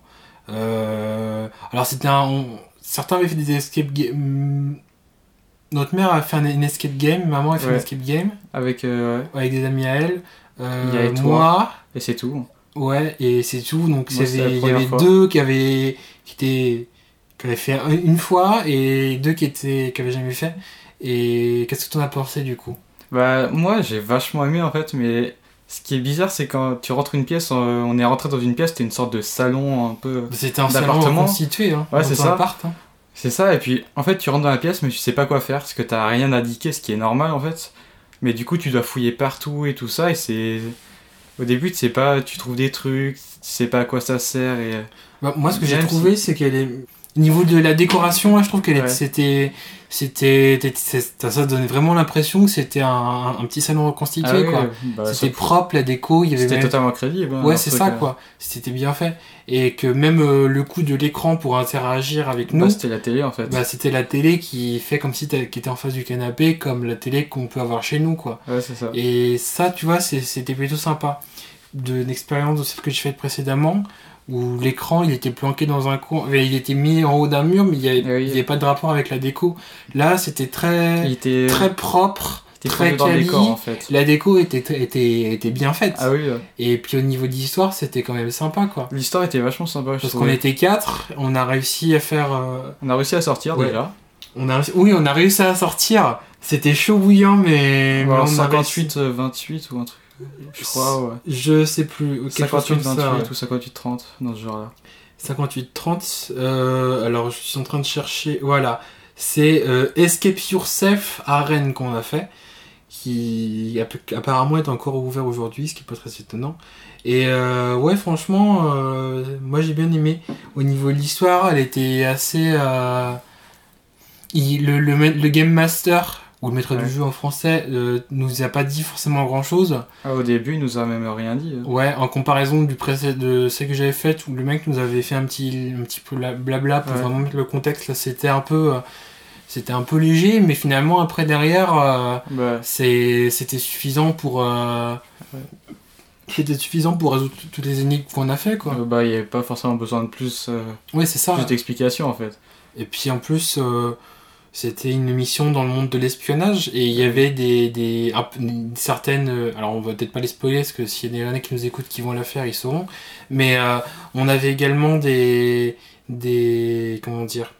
Euh, alors c'était un, on- certains avaient fait des escape games. Notre mère a fait un, une escape game, maman a fait une Ouais. escape game Avec, euh, ouais. avec des amis à elle. Euh, Il y avait toi. moi. Et c'est tout. Ouais, et c'est tout. Donc Moi, c'est- c'était la il y première avait fois. deux qui avaient qui étaient qui avaient fait un- une fois et deux qui étaient qui avaient jamais fait. Et qu'est-ce que t'en as pensé du coup? Bah, moi, j'ai vachement aimé en fait, mais ce qui est bizarre, c'est quand tu rentres une pièce, euh, on est rentré dans une pièce, c'était une sorte de salon un peu. C'était un salon D'appartement. constitué, hein. Ouais, dans c'est un ça. appart, hein. C'est ça, et puis en fait, tu rentres dans la pièce, mais tu sais pas quoi faire, parce que t'as rien indiqué, ce qui est normal en fait. Mais du coup, tu dois fouiller partout et tout ça, et c'est. Au début, tu sais pas, tu trouves des trucs, tu sais pas à quoi ça sert, et. Bah, moi, ce que j'ai Même trouvé, c'est qu'elle est. Au niveau de la décoration, là, je trouve qu'elle est- Ouais. c'était. C'était. c'était- Ça donnait vraiment l'impression que c'était un, un petit salon reconstitué, Ah oui, quoi. bah, C'était ça- propre, la déco, il y avait C'était même- totalement crédible. hein, Ouais, leur c'est truc, ça, euh. quoi. C'était bien fait. Et que même euh, le coup de l'écran pour interagir avec nous, Bah, c'était la télé en fait. bah, c'était la télé qui fait comme si t'as- qui était en face du canapé, comme la télé qu'on peut avoir chez nous, quoi. Ouais, c'est ça. Et ça, tu vois, c'est- c'était plutôt sympa. De l'expérience de celle que j'ai faite précédemment, où l'écran, il était planqué dans un coin, mais il était mis en haut d'un mur, mais il n'y avait, Ah oui. il y avait pas de rapport avec la déco. Là, c'était très, Il était, très propre, il était très plongé dans le quali. décor en fait. La déco était, était, était bien faite. Ah oui, ouais. Et puis au niveau de l'histoire, c'était quand même sympa, quoi. L'histoire était vachement sympa, je Parce qu'on trouvais. était quatre, on a réussi à faire... euh, On a réussi à sortir Ouais. déjà. on a, oui, on a réussi à sortir. C'était chaud bouillant, mais... mais Alors, on a réussi. cinquante-huit vingt-huit ou un truc. Je crois, ouais. Je sais plus. Quelque chose cinquante-huit comme ça, vingt-huit ouais. ou cinquante-huit trente dans ce genre-là. cinquante-huit trente. Euh, alors, je suis en train de chercher. Voilà. C'est euh, Escape Yourself à Rennes qu'on a fait. Qui app- apparemment est encore ouvert aujourd'hui, ce qui est pas très étonnant. Et euh, ouais, franchement, euh, moi j'ai bien aimé. Au niveau de l'histoire, elle était assez. Euh, il- le, le, ma- le Game Master, ou le maître Ouais. du jeu en français, euh, nous a pas dit forcément grand chose. Ah, au début, il nous a même rien dit. hein. Ouais, en comparaison du précé- de celle que j'avais faite où le mec nous avait fait un petit, un petit peu la- blabla pour Ouais. vraiment mettre le contexte, là c'était un peu, euh, c'était un peu léger, mais finalement après derrière, euh, Bah, c'est, c'était suffisant pour, euh, Ouais. c'était suffisant pour résoudre t- toutes les énigmes qu'on a fait, quoi. euh, bah, il n'y avait pas forcément besoin de plus, euh, Ouais, c'est ça. plus d'explications en fait. Et puis en plus, euh, c'était une mission dans le monde de l'espionnage et il y avait des, des un peu- une certaine. euh, Alors on va peut-être pas les spoiler parce que s'il y en a qui nous écoutent qui vont la faire, ils sauront. Mais euh, on avait également des. des. comment dire.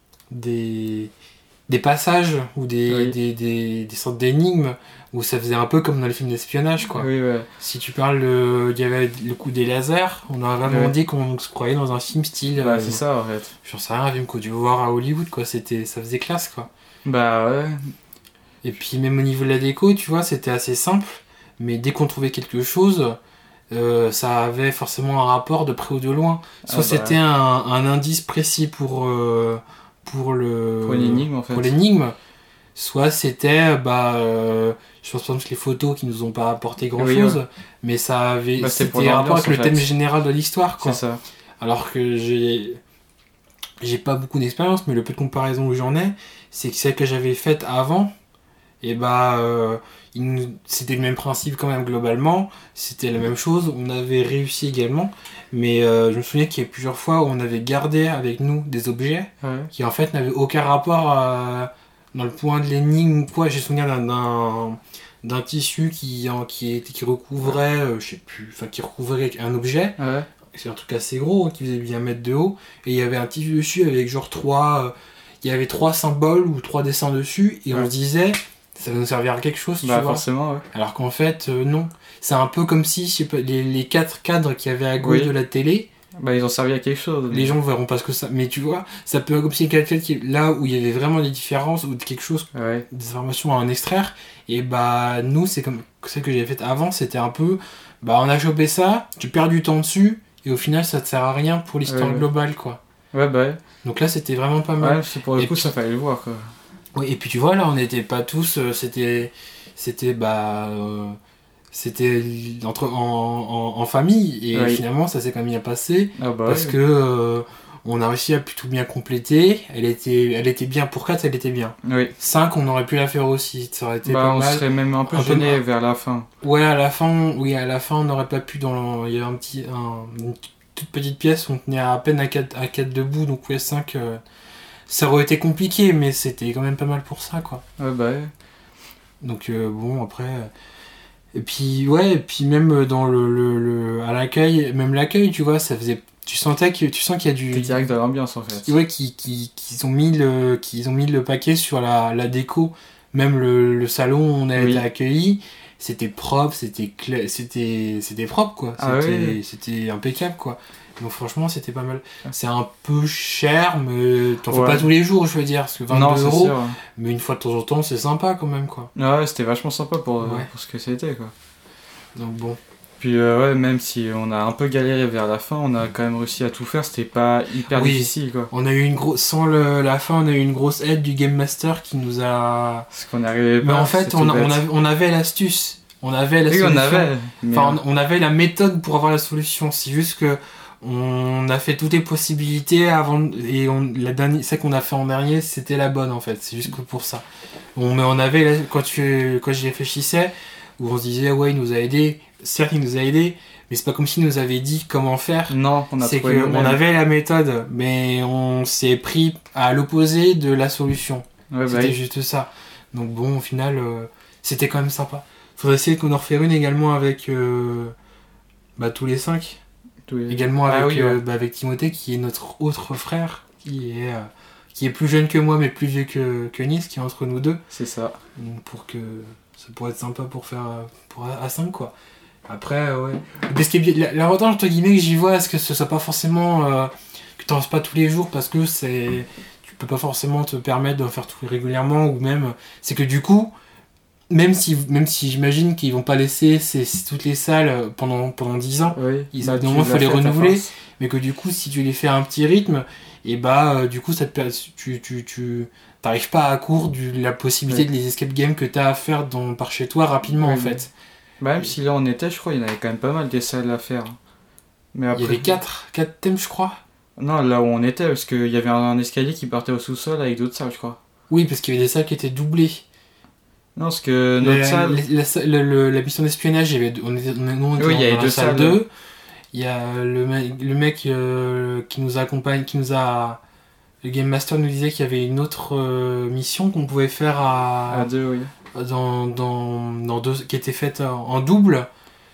des. des passages ou des, Oui. des, des, des sortes d'énigmes où ça faisait un peu comme dans les films d'espionnage, quoi. Oui, ouais. Si tu parles, euh, il y avait le coup des lasers, on a vraiment Ouais. dit qu'on se croyait dans un film style. Bah, euh, c'est ça en fait. J'en sais rien, un film qu'on dû voir à Hollywood, quoi. C'était, ça faisait classe, quoi. Bah, ouais. Et puis même au niveau de la déco, tu vois, c'était assez simple. Mais dès qu'on trouvait quelque chose, euh, ça avait forcément un rapport de près ou de loin. Soit Ah bah. c'était un, un indice précis pour, euh, pour le... Pour une énigme en fait. pour l'énigme. Soit c'était, bah, euh, je pense par exemple les photos qui nous ont pas apporté grand Oui, chose, ouais. mais ça avait, Bah, c'était pour c'était un rapport l'ambiance, avec le en thème fait. général de l'histoire, quoi. C'est ça. Alors que j'ai j'ai pas beaucoup d'expérience, mais le peu de comparaison que j'en ai, c'est que celle que j'avais faite avant, et bah euh, il nous- c'était le même principe quand même globalement, c'était la même chose, on avait réussi également, mais euh, je me souviens qu'il y a plusieurs fois où on avait gardé avec nous des objets Ouais. qui en fait n'avaient aucun rapport à- dans le point de l'énigme ou quoi. J'ai souvenir d'un, d'un, d'un tissu qui, en- qui, était- qui recouvrait, euh, je sais plus, enfin qui recouvrait un objet. Ouais. C'est un truc assez gros, hein, qui faisait bien un mètre de haut. Et il y avait un tissu dessus avec genre trois... euh, il y avait trois symboles ou trois dessins dessus. Et on Ouais. se disait, ça va nous servir à quelque chose, tu Bah, vois. forcément, ouais. Alors qu'en fait, euh, non. C'est un peu comme si, je sais pas, les, les quatre cadres qu'il y avait à gauche Oui. de la télé, Bah, ils ont servi à quelque chose. les gens verront pas ce que ça... Mais tu vois, ça peut être comme si quelqu'un qui... Là où il y avait vraiment des différences ou quelque chose, Ouais. des informations à en extraire, et bah nous, c'est comme celle que j'avais faite avant, c'était un peu... Bah on a chopé ça, tu perds du temps dessus, et au final ça te sert à rien pour l'histoire Ouais, ouais. globale, quoi. Ouais, bah ouais. Donc là, c'était vraiment pas mal. Ouais, c'est pour le Et coup, puis- ça fallait le voir, quoi. Oui, et puis tu vois, là, on n'était pas tous. euh, c'était. C'était. Bah. euh, c'était entre, en, en, en famille. Et Oui. finalement, ça s'est quand même bien passé. Ah bah Parce ouais. que. euh, on a réussi à plutôt bien compléter. Elle était, elle était bien. Pour quatre, elle était bien. Oui. cinq, on aurait pu la faire aussi. Ça aurait été Bah, pas on mal. serait même un peu Un peu gêné mal. vers la fin. Ouais, à la fin, oui, à la fin, on n'aurait pas pu dans le- il y a un petit, un- une toute petite pièce, on tenait à peine à quatre, à quatre debout, donc ouais, cinq, euh, ça aurait été compliqué, mais c'était quand même pas mal pour ça, quoi. Ouais, bah ouais. Donc euh, bon, après, euh, et puis ouais, et puis même dans le, le, le- à l'accueil, même l'accueil, tu vois, ça faisait, tu sentais que, tu sens qu'il y a T'es du, direct dans l'ambiance, en fait. ouais, qui, qui, qu'ils ont mis le, qu'ils ont mis le paquet sur la, la déco, même le, le salon où on a Oui. été accueillis. C'était propre, c'était cla- c'était c'était propre quoi, Ah c'était oui. c'était impeccable quoi. Donc franchement c'était pas mal. Ah. C'est un peu cher mais t'en fais Ouais. pas tous les jours je veux dire parce que Non, vingt-deux c'est euros, sûr. mais une fois de temps en temps c'est sympa quand même quoi. Ouais, c'était vachement sympa pour, euh, Ouais. pour ce que c'était, quoi. Donc bon. Puis euh, ouais, même si on a un peu galéré vers la fin, on a quand même réussi à tout faire. C'était pas hyper Oui. difficile, quoi. On a eu une grosse sans le, la fin on a eu une grosse aide du Game Master qui nous a. Parce qu'on arrivait pas. Mais en fait c'était on, a- bête. on, avait, on avait l'astuce, on avait la Oui, solution. on avait. Mais, Enfin, on on avait la méthode pour avoir la solution. C'est juste que on a fait toutes les possibilités avant et on, la dernière, celle qu'on a fait en dernier, c'était la bonne en fait. C'est juste que pour ça. Bon, mais on avait la- quand tu quand j'y réfléchissais, où on se disait ouais il nous a aidé. Certes il nous a aidé, mais c'est pas comme s'il nous avait dit comment faire. non, on a C'est trouvé qu'on nous-mêmes. avait la méthode, mais on s'est pris à l'opposé de la solution. Ouais, bah, C'était oui. juste ça. Donc bon, au final, euh, c'était quand même sympa. Faudrait essayer qu'on en refaire une également avec euh, bah, tous les cinq. Tout est- Également Ah avec, oui, euh, ouais. bah, avec Timothée, qui est notre autre frère, qui est, euh, qui est plus jeune que moi, mais plus vieux que, que Nice, qui est entre nous deux. C'est ça. Donc pour que ça pourrait être sympa pour faire euh, pour à cinq quoi. Après, euh, ouais. Parce que la- l'avantage, entre guillemets, que j'y vois, est-ce que ce soit pas forcément. Euh, que t'en fasses pas tous les jours parce que c'est. Tu peux pas forcément te permettre d'en faire tout régulièrement ou même. C'est que du coup, même si, même si j'imagine qu'ils vont pas laisser ces, ces- toutes les salles pendant, pendant dix ans, Oui. Ils- Bah, au tu moins, faut l'as les fait à ta renouveler. force. mais que du coup, si tu les fais à un petit rythme, et bah, euh, du coup, ça te, per- tu, tu, tu t'arrives pas à court de la possibilité Ouais. de les escape games que t'as à faire dans, par chez toi rapidement Oui, en oui. fait. Bah, même si là on était, je crois, il y en avait quand même pas mal des salles à faire. Mais Il après. y avait quatre quatre thèmes, je crois. Non, là où on était, parce qu'il y avait un escalier qui partait au sous-sol avec d'autres salles, je crois. Oui, parce qu'il y avait des salles qui étaient doublées. Non, parce que notre La, salle. la, la, salle- le- le- la mission d'espionnage, il y avait deux- on était, on, nous, on était Oui, il y dans avait la deux salle salles. deux. Il y a le, mec- le mec euh, qui nous accompagne, qui nous a. Le Game Master nous disait qu'il y avait une autre euh, mission qu'on pouvait faire à, À deux, oui. dans, dans, dans deux, qui était faite en, en double.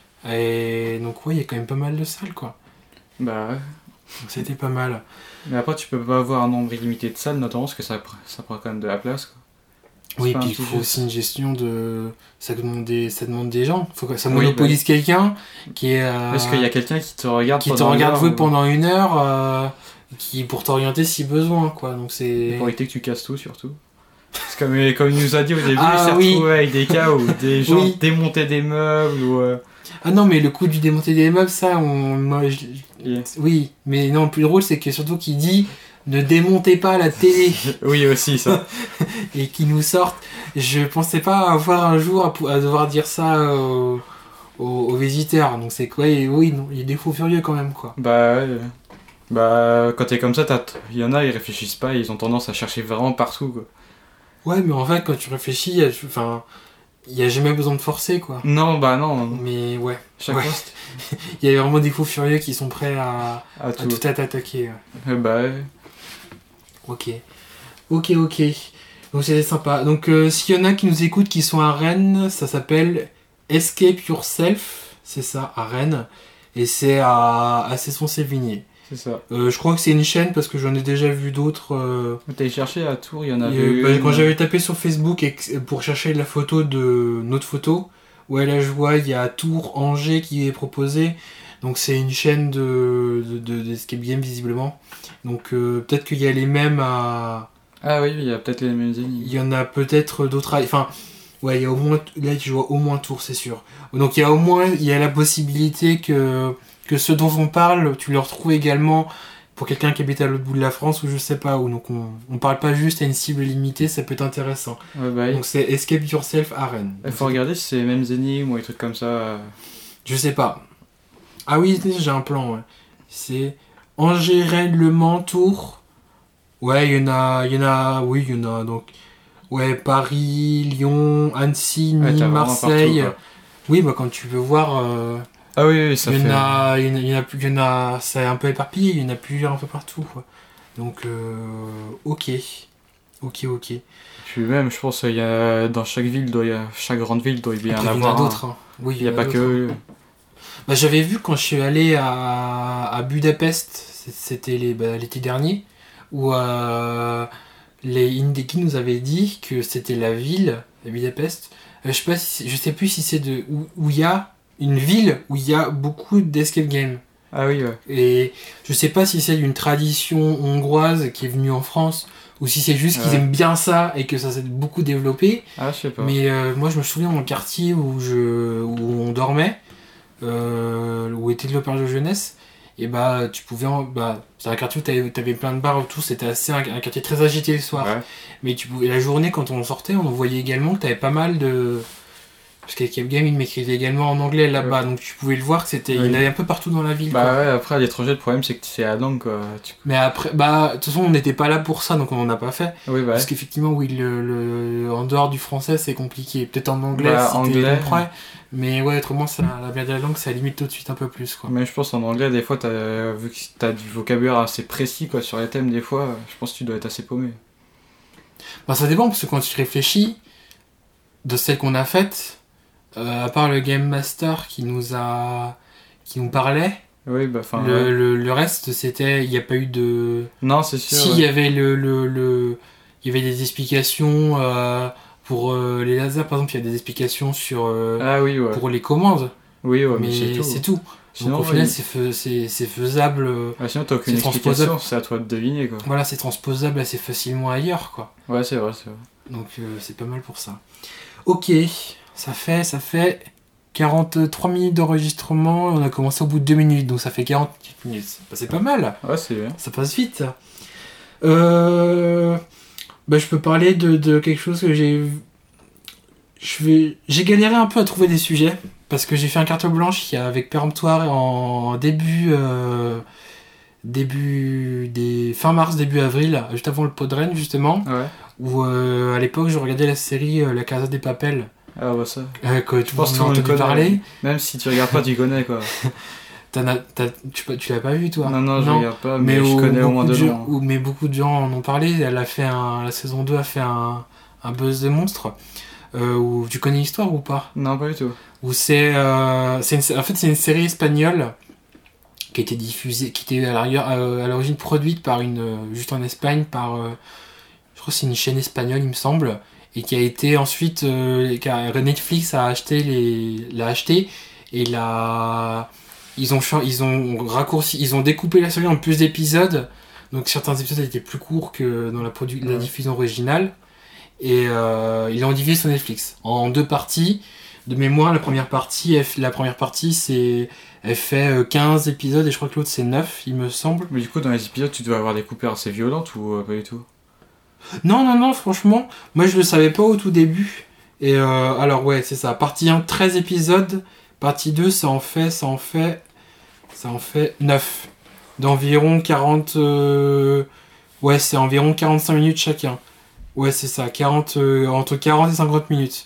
Et donc, ouais, il y a quand même pas mal de salles, quoi. Bah ouais. Donc, c'était pas mal. Mais après, tu peux pas avoir un nombre illimité de salles, notamment parce que ça, pr- ça prend quand même de la place, quoi. C'est Oui, pas un puis il petit faut jeu. aussi une gestion de. Ça demande des, ça demande des gens. Faut que ça Oui, monopolise quelqu'un qui est. euh, Est-ce qu'il y a quelqu'un qui te regarde qui te pendant regarde une jouer heure, ou- pendant une heure, euh, qui pour t'orienter si besoin, quoi. Donc c'est. Pour éviter que tu casses tout, surtout. Parce que comme, comme il nous a dit au début, Ah, il s'est oui. retrouvé avec des cas où des gens Oui. démontaient des meubles ou... euh, Ah non, mais le coup du démonter des meubles, ça, on. moi, je- et- Oui, mais non, le plus drôle, c'est que surtout qu'il dit ne démontez pas la télé Oui, aussi, ça. et qu'il nous sorte. Je pensais pas avoir un jour à, pou- à devoir dire ça aux, aux- aux visiteurs. Donc c'est quoi et oui, non, il y a des fous furieux quand même, quoi. Bah ouais. Bah, quand t'es comme ça, t'as- il y en a, ils réfléchissent pas, ils ont tendance à chercher vraiment partout, quoi. Ouais, mais en fait, quand tu réfléchis, il y a- enfin, il y a jamais besoin de forcer, quoi. Non, bah non. Mais ouais, Chaque Ouais. fois, c'était il y a vraiment des fous furieux qui sont prêts à, à à tout. tout à t'attaquer. ouais. Euh, Bah ouais. Ok. Ok, ok. Donc c'était sympa. Donc euh, s'il y en a qui nous écoutent qui sont à Rennes, ça s'appelle Escape Yourself. C'est ça, à Rennes. Et c'est à, à Cesson-Sévigné. C'est ça. Euh, je crois que c'est une chaîne parce que j'en ai déjà vu d'autres. euh, T'as cherché à Tours, il y en et, avait euh, eu. bah, une. quand j'avais tapé sur Facebook et que- pour chercher la photo de notre photo, ouais là je vois il y a Tours, Angers qui est proposé. Donc c'est une chaîne de, de, de- d'escape game visiblement. Donc euh, peut-être qu'il y a les mêmes à... Ah oui, il y a peut-être les mêmes Il énigmes. y en a peut-être d'autres... à- Enfin, ouais, il y a au moins... Là je vois au moins Tours, c'est sûr. Donc il y a au moins il y a la possibilité que, que ceux dont on parle, tu les retrouves également pour quelqu'un qui habite à l'autre bout de la France ou je sais pas où. Donc on, on parle pas juste à une cible limitée, ça peut être intéressant. Ouais, bah, Donc c'est Escape Yourself à Rennes. Il faut regarder si c'est les mêmes énigmes ou des trucs comme ça. Je sais pas. Ah oui, j'ai un plan, ouais. C'est Angers, Rennes, Le Mans, Tours. Ouais, il y en a, il y en a, oui, il y en a, donc... Ouais, Paris, Lyon, Annecy, Nîmes, ouais, Marseille. Partout, oui, bah quand tu veux voir... Euh, ah oui, oui, ça il y en fait... A, il y en a, il y en a, il y en a, c'est un peu éparpillé, il y en a plusieurs un peu partout, quoi. Donc, euh, ok. Ok, ok. Puis même, je pense qu'il y a, dans chaque ville, doit y a, chaque grande ville doit y bien en avoir. Il y en a d'autres, hein. Oui, il n'y a, a pas que... Bah, j'avais vu quand je suis allé à, à Budapest, c'était les, bah, l'été dernier, où euh, les Hindeki nous avaient dit que c'était la ville de Budapest. Euh, je sais pas si, je sais plus si c'est de où il y a une ville où il y a beaucoup d'escape games. Ah oui, ouais. Et je sais pas si c'est d'une tradition hongroise qui est venue en France ou si c'est juste qu'ils ouais. aiment bien ça et que ça s'est beaucoup développé. Ah, je sais pas. Mais euh, moi, je me souviens dans le quartier où je où on dormait. Euh, où était le parc de jeunesse, et bah tu pouvais en, bah c'est un quartier où t'avais, t'avais plein de bars autour, c'était assez un, un quartier très agité le soir, ouais. Mais tu pouvais, la journée quand on sortait on voyait également que t'avais pas mal de, parce qu'Escape Game il m'écrivait également en anglais là-bas, ouais. Donc tu pouvais le voir que c'était, ouais. Il y en avait un peu partout dans la ville. Bah quoi. Ouais, après à l'étranger le problème c'est que c'est à langue quoi. Tu... Mais après, bah de toute façon on n'était pas là pour ça donc on en a pas fait. Oui, bah parce ouais. qu'effectivement oui le, le, en dehors du français c'est compliqué, peut-être en anglais bah, si anglais. t'es prêt. Mais ouais, autrement, ça, la bien de la langue, ça limite tout de suite un peu plus, quoi. Mais je pense en anglais, des fois, t'as, vu que t'as du vocabulaire assez précis, quoi, sur les thèmes, des fois, je pense que tu dois être assez paumé. Bah, ça dépend, parce que quand tu réfléchis, de celles qu'on a faites, euh, à part le Game Master qui nous a... qui nous parlait, oui, bah, enfin, le, ouais. le, le reste, c'était... il n'y a pas eu de... Non, c'est sûr. Si, il ouais. y avait le... le, le... il y avait des explications... Euh... Pour euh, les lasers, par exemple, il y a des explications sur euh, ah, oui, ouais. pour les commandes. Oui, ouais, mais, mais c'est tout. C'est tout. Sinon, donc au final, oui. c'est, fais, c'est, c'est faisable. Ah, sinon, t'as aucune explication, c'est à toi de deviner, quoi. Voilà, c'est transposable assez facilement ailleurs, quoi. Ouais, c'est vrai, c'est vrai. Donc euh, c'est pas mal pour ça. Ok, ça fait, ça fait quarante-trois minutes d'enregistrement. On a commencé au bout de deux minutes, donc ça fait quarante minutes. Bah, c'est pas mal. Ouais, c'est bien. Ça passe vite, ça. Euh... Bah, je peux parler de, de quelque chose que j'ai... Je vais... J'ai galéré un peu à trouver des sujets, parce que j'ai fait un carte blanche avec Péremptoire en début... Euh... Début... Des... Fin mars, début avril, juste avant le Podren, justement, ouais. Où euh, à l'époque, je regardais la série euh, La Casa des Papel. Ah bah ça... Euh, que tu penses que tu as entendu parler. Même si tu regardes pas, tu connais, quoi. T'as, t'as, tu, tu l'as pas vu, toi? Non, non, je non. regarde pas, mais, mais je où, connais au moins deux noms. Où, mais beaucoup de gens en ont parlé. Elle a fait un, la saison deux a fait un, un buzz de monstre. Euh, où, tu connais l'histoire ou pas? Non, pas du tout. Où c'est, euh, c'est une, en fait, c'est une série espagnole qui a été diffusée, qui était à, à l'origine produite par une, juste en Espagne, par, euh, je crois que c'est une chaîne espagnole, il me semble, et qui a été ensuite, euh, Netflix a acheté les, l'a acheté et l'a Ils ont, ils ont raccourci, ils ont découpé la série en plus d'épisodes, donc certains épisodes étaient plus courts que dans la, produ- ouais. la diffusion originale, et euh, ils l'ont divisé sur Netflix en deux parties. De mémoire, la première partie, elle, la première partie c'est, elle fait quinze épisodes et je crois que l'autre c'est neuf, il me semble. Mais du coup, dans les épisodes, tu dois avoir des coupures assez violentes ou euh, pas du tout? Non, non, non, franchement, moi je le savais pas au tout début. Et euh, alors, ouais, c'est ça. Partie un, treize épisodes. Partie deux, ça en fait, ça en fait, ça en fait neuf. D'environ quarante... Euh, ouais, c'est environ quarante-cinq minutes chacun. Ouais, c'est ça, quarante, euh, entre quarante et cinquante minutes.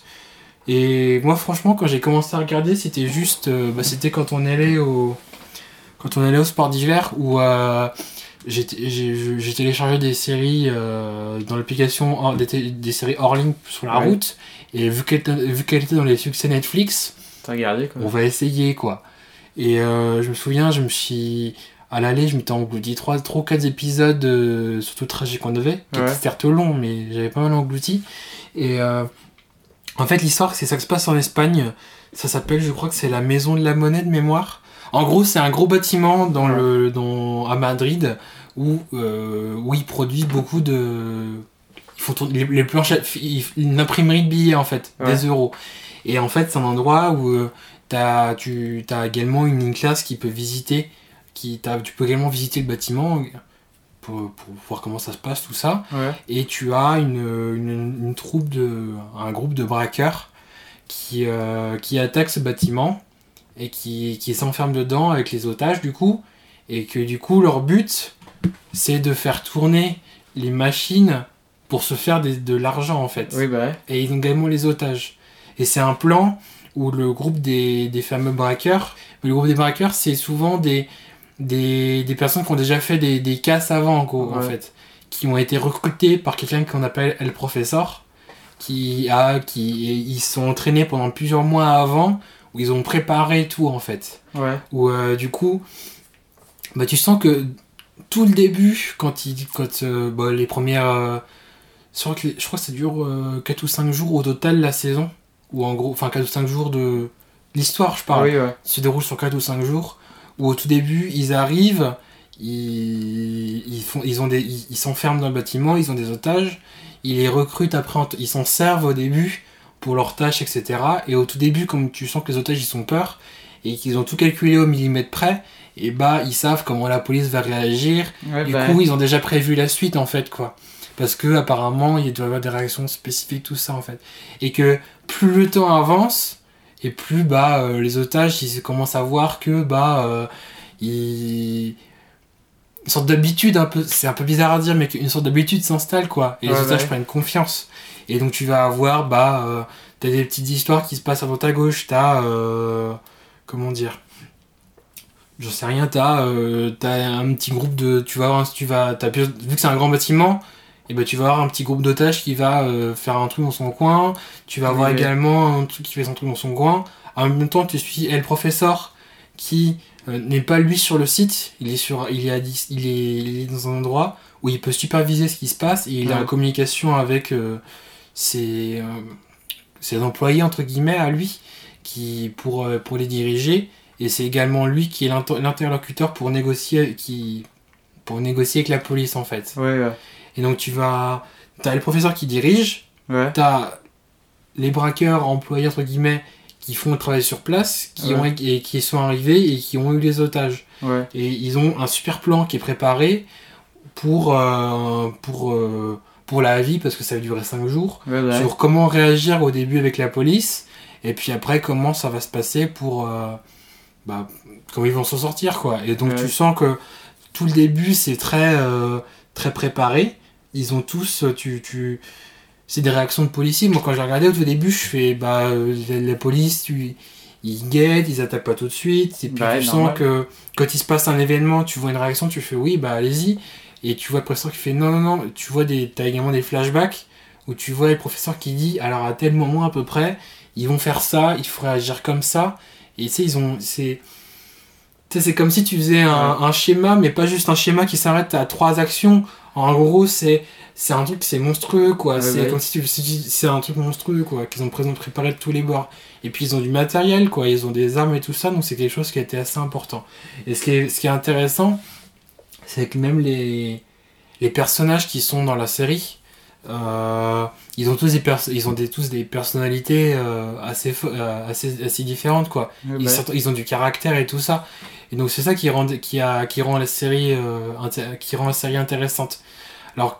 Et moi, franchement, quand j'ai commencé à regarder, c'était juste... Euh, bah, c'était quand on allait au... Quand on allait au sport d'hiver, où euh, j'ai, j'ai, j'ai téléchargé des séries euh, dans l'application, des, des séries hors ligne sur la ouais. route. Et vu qu'elle, vu qu'elle était dans les succès Netflix... T'as regardé, quoi. On va essayer, quoi. Et euh, je me souviens, je me suis... À l'aller, je m'étais englouti trois ou quatre épisodes, euh, surtout le trajet qu'on avait, qui ouais. était certes long, mais j'avais pas mal englouti. Et euh, en fait, l'histoire, c'est ça que se passe en Espagne. Ça s'appelle, je crois que c'est la Maison de la Monnaie de mémoire. En gros, c'est un gros bâtiment dans ouais. le, dans, à Madrid où, euh, où ils produisent beaucoup de... Ils font tourner les, les planchettes, une imprimerie de billets, en fait, ouais. des euros. Et en fait, c'est un endroit où euh, t'as, tu as également une, une classe qui peut visiter qui t'as, tu peux également visiter le bâtiment pour, pour voir comment ça se passe, tout ça. Ouais. Et tu as une, une, une troupe de, un groupe de braqueurs qui, euh, qui attaque ce bâtiment et qui, qui s'enferme dedans avec les otages du coup. Et que du coup leur but c'est de faire tourner les machines pour se faire des, de l'argent en fait. Oui, bah ouais. Et ils ont également les otages. Et c'est un plan où le groupe des, des fameux braqueurs, le groupe des braqueurs c'est souvent des, des, des personnes qui ont déjà fait des, des casses avant quoi, Ouais. en fait, qui ont été recrutées par quelqu'un qu'on appelle El Professor, qui a, qui, ils se sont entraînés pendant plusieurs mois avant, où ils ont préparé tout en fait. Ouais. Où euh, du coup, bah, tu sens que tout le début, quand, il, quand euh, bah, les premières... Euh, sur que les, je crois que ça dure euh, quatre ou cinq jours au total la saison, ou en gros, enfin quatre ou cinq jours de l'histoire, je parle, Oui, ouais. se déroule sur quatre ou cinq jours, où au tout début, ils arrivent, ils, ils, font, ils, ont des, ils, ils s'enferment dans le bâtiment, ils ont des otages, ils les recrutent après, ils s'en servent au début pour leurs tâches, et cetera. Et au tout début, comme tu sens que les otages, ils ont peur, et qu'ils ont tout calculé au millimètre près, et bah ils savent comment la police va réagir. Ouais, du bah coup ils ont déjà prévu la suite en fait quoi, parce que apparemment il doit y avoir des réactions spécifiques, tout ça en fait, et que plus le temps avance et plus bah euh, les otages ils commencent à voir que bah euh, ils... une sorte d'habitude un peu, c'est un peu bizarre à dire, mais qu'une sorte d'habitude s'installe quoi, et les Ouais, otages ouais. prennent confiance, et donc tu vas avoir bah euh, t'as des petites histoires qui se passent à droite à gauche, t'as euh, comment dire, je sais rien, t'as, euh, t'as un petit groupe de. Tu vas avoir, tu vas, t'as, vu que c'est un grand bâtiment, et ben tu vas avoir un petit groupe d'otages qui va euh, faire un truc dans son coin. Tu vas avoir Oui, oui. également un truc qui fait son truc dans son coin. En même temps, tu suis El Professor qui euh, n'est pas lui sur le site. Il est, sur, il, est à, dis- il, est, il est dans un endroit où il peut superviser ce qui se passe et il est Ouais. en communication avec euh, ses, euh, ses employés, entre guillemets, à lui, qui, pour, euh, pour les diriger. Et c'est également lui qui est l'inter- l'interlocuteur pour négocier, qui, pour négocier avec la police en fait. Ouais, ouais. Et donc tu vas, t'as le professeur qui dirige, Ouais. t'as les braqueurs employés entre guillemets qui font le travail sur place, qui Ouais. ont et qui sont arrivés et qui ont eu les otages. Ouais. Et ils ont un super plan qui est préparé pour euh, pour euh, pour la vie parce que ça va durer cinq jours. Ouais, bah ouais. Sur comment réagir au début avec la police et puis après comment ça va se passer pour euh, bah, comment ils vont s'en sortir quoi. Et donc Ouais. tu sens que tout le début c'est très euh, très préparé, ils ont tous tu, tu... c'est des réactions de policiers. Moi quand j'ai regardé au tout début je fais bah euh, la, la police tu... ils guettent, ils attaquent pas tout de suite et puis Bah, tu normal. sens que quand il se passe un événement tu vois une réaction, tu fais oui bah allez-y, et tu vois le professeur qui fait non non non, tu vois des, t'as également des flashbacks où tu vois le professeur qui dit alors à tel moment à peu près ils vont faire ça, il faut réagir comme ça. Et tu sais, ils ont. C'est, tu sais, c'est comme si tu faisais un, un schéma, mais pas juste un schéma qui s'arrête à trois actions. En gros, c'est, c'est un truc, c'est monstrueux, quoi. Ouais, c'est ouais. comme si tu. C'est un truc monstrueux, quoi. Qu'ils ont présent- préparé de tous les bords. Et puis, ils ont du matériel, quoi. Ils ont des armes et tout ça, donc c'est quelque chose qui a été assez important. Et ce qui est, ce qui est intéressant, c'est que même les, les personnages qui sont dans la série. Euh, ils ont tous des pers- ils ont des, tous des personnalités euh, assez, fo- euh, assez assez différentes quoi. Ouais, Ils, bah sont- ils ont du caractère et tout ça, et donc c'est ça qui rend qui a qui rend la série euh, inté- qui rend la série intéressante. Alors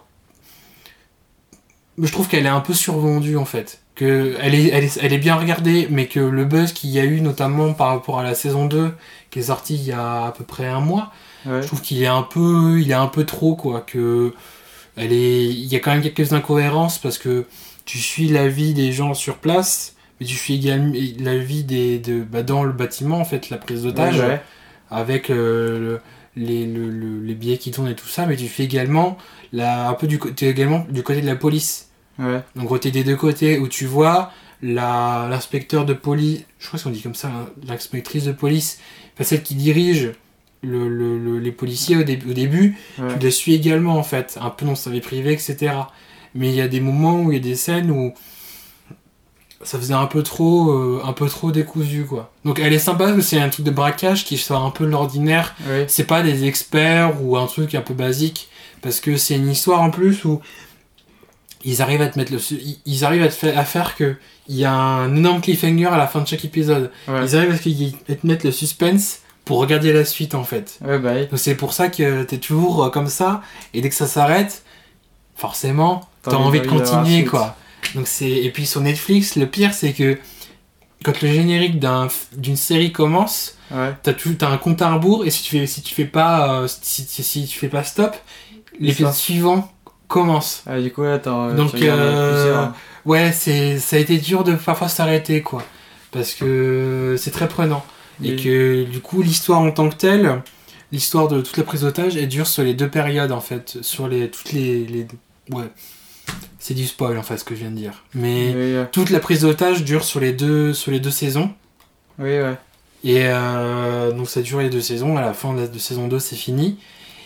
je trouve qu'elle est un peu survendue en fait, que elle est elle est elle est bien regardée, mais que le buzz qu'il y a eu notamment par rapport à la saison deux qui est sortie il y a à peu près un mois, ouais. je trouve qu'il est un peu il est un peu trop quoi, que elle est, il y a quand même quelques incohérences parce que tu suis la vie des gens sur place, mais tu suis également la vie des, de, bah, dans le bâtiment en fait, la prise d'otage, Ouais, ouais. avec euh, le, les, le, le- les billets qui tournent et tout ça, mais tu fais également la, un peu du côté également du côté de la police. Ouais. Donc côté des deux côtés où tu vois la, l'inspecteur de police, je crois qu'on dit comme ça, hein, l'inspectrice de police, enfin, celle qui dirige le, le, le- les policiers au, dé- au début. Ouais. Tu la suis également en fait, un peu dans sa vie privée, et cetera. Mais il y a des moments où il y a des scènes où ça faisait un peu trop, euh, un peu trop décousu quoi. Donc elle est sympa parce que c'est un truc de braquage qui sort un peu de l'ordinaire. Ouais. C'est pas des experts ou un truc un peu basique, parce que c'est une histoire en plus où ils arrivent à te mettre le, su- ils- ils arrivent à te faire, à faire que il y a un énorme cliffhanger à la fin de chaque épisode. Ouais. Ils arrivent à, ce qu'ils- à te mettre le suspense pour regarder la suite en fait. Ouais, bah oui. Donc c'est pour ça que t'es toujours euh, comme ça, et dès que ça s'arrête, forcément, t'as, t'as envie de continuer quoi. Donc c'est... Et puis sur Netflix, le pire c'est que quand le générique d'un, d'une série commence, ouais. t'as, tout, t'as un compte à rebours, et si tu fais, si tu fais pas, euh, si, si, si tu fais pas stop, l'épisode suivant commence. Ah, du coup, là, t'as, donc euh, ouais, c'est, ça a été dur de parfois s'arrêter quoi, parce que c'est très prenant. Oui. Et que du coup l'histoire en tant que telle, l'histoire de toute la prise d'otage, elle dure sur les deux périodes en fait, sur les toutes les, les... ouais, c'est du spoil en fait ce que je viens de dire, mais oui, ouais. toute la prise d'otage dure sur les deux sur les deux saisons. Oui, ouais. Et euh, donc ça dure les deux saisons, à la fin de la de saison deux c'est fini,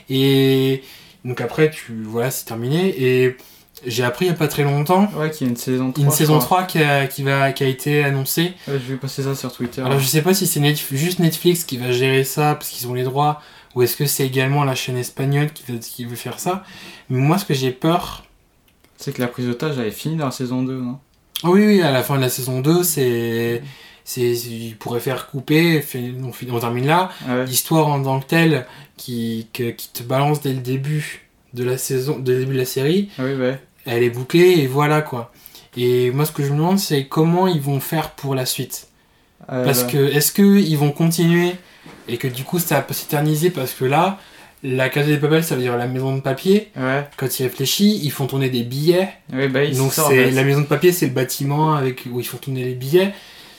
et donc après tu voilà, c'est terminé. Et j'ai appris il n'y a pas très longtemps ouais, qu'il y a une saison trois, une saison trois qui a, qui, va, qui a été annoncée. Ouais, je vais passer ça sur Twitter. Alors, je sais pas si c'est Netf- juste Netflix qui va gérer ça parce qu'ils ont les droits, ou est-ce que c'est également la chaîne espagnole qui veut, qui veut faire ça. Mais moi, ce que j'ai peur... c'est que la prise d'otage avait fini dans la saison deux, non ? Oui, oui, à la fin de la saison deux, c'est... c'est, c'est ils pourraient faire couper, on, on termine là. Ah ouais. L'histoire en tant que telle qui, que, qui te balance dès le début de la saison, dès le début de la série... Ah oui, ouais. Elle est bouclée et voilà quoi. Et moi ce que je me demande c'est comment ils vont faire pour la suite. Euh, parce que est-ce qu'ils vont continuer et que du coup ça peut s'éterniser, parce que là, la Casa de Papel ça veut dire la maison de papier. Ouais. Quand ils réfléchissent, ils font tourner des billets. Ouais, bah, donc c'est, c'est, en fait. La maison de papier c'est le bâtiment avec, où ils font tourner les billets.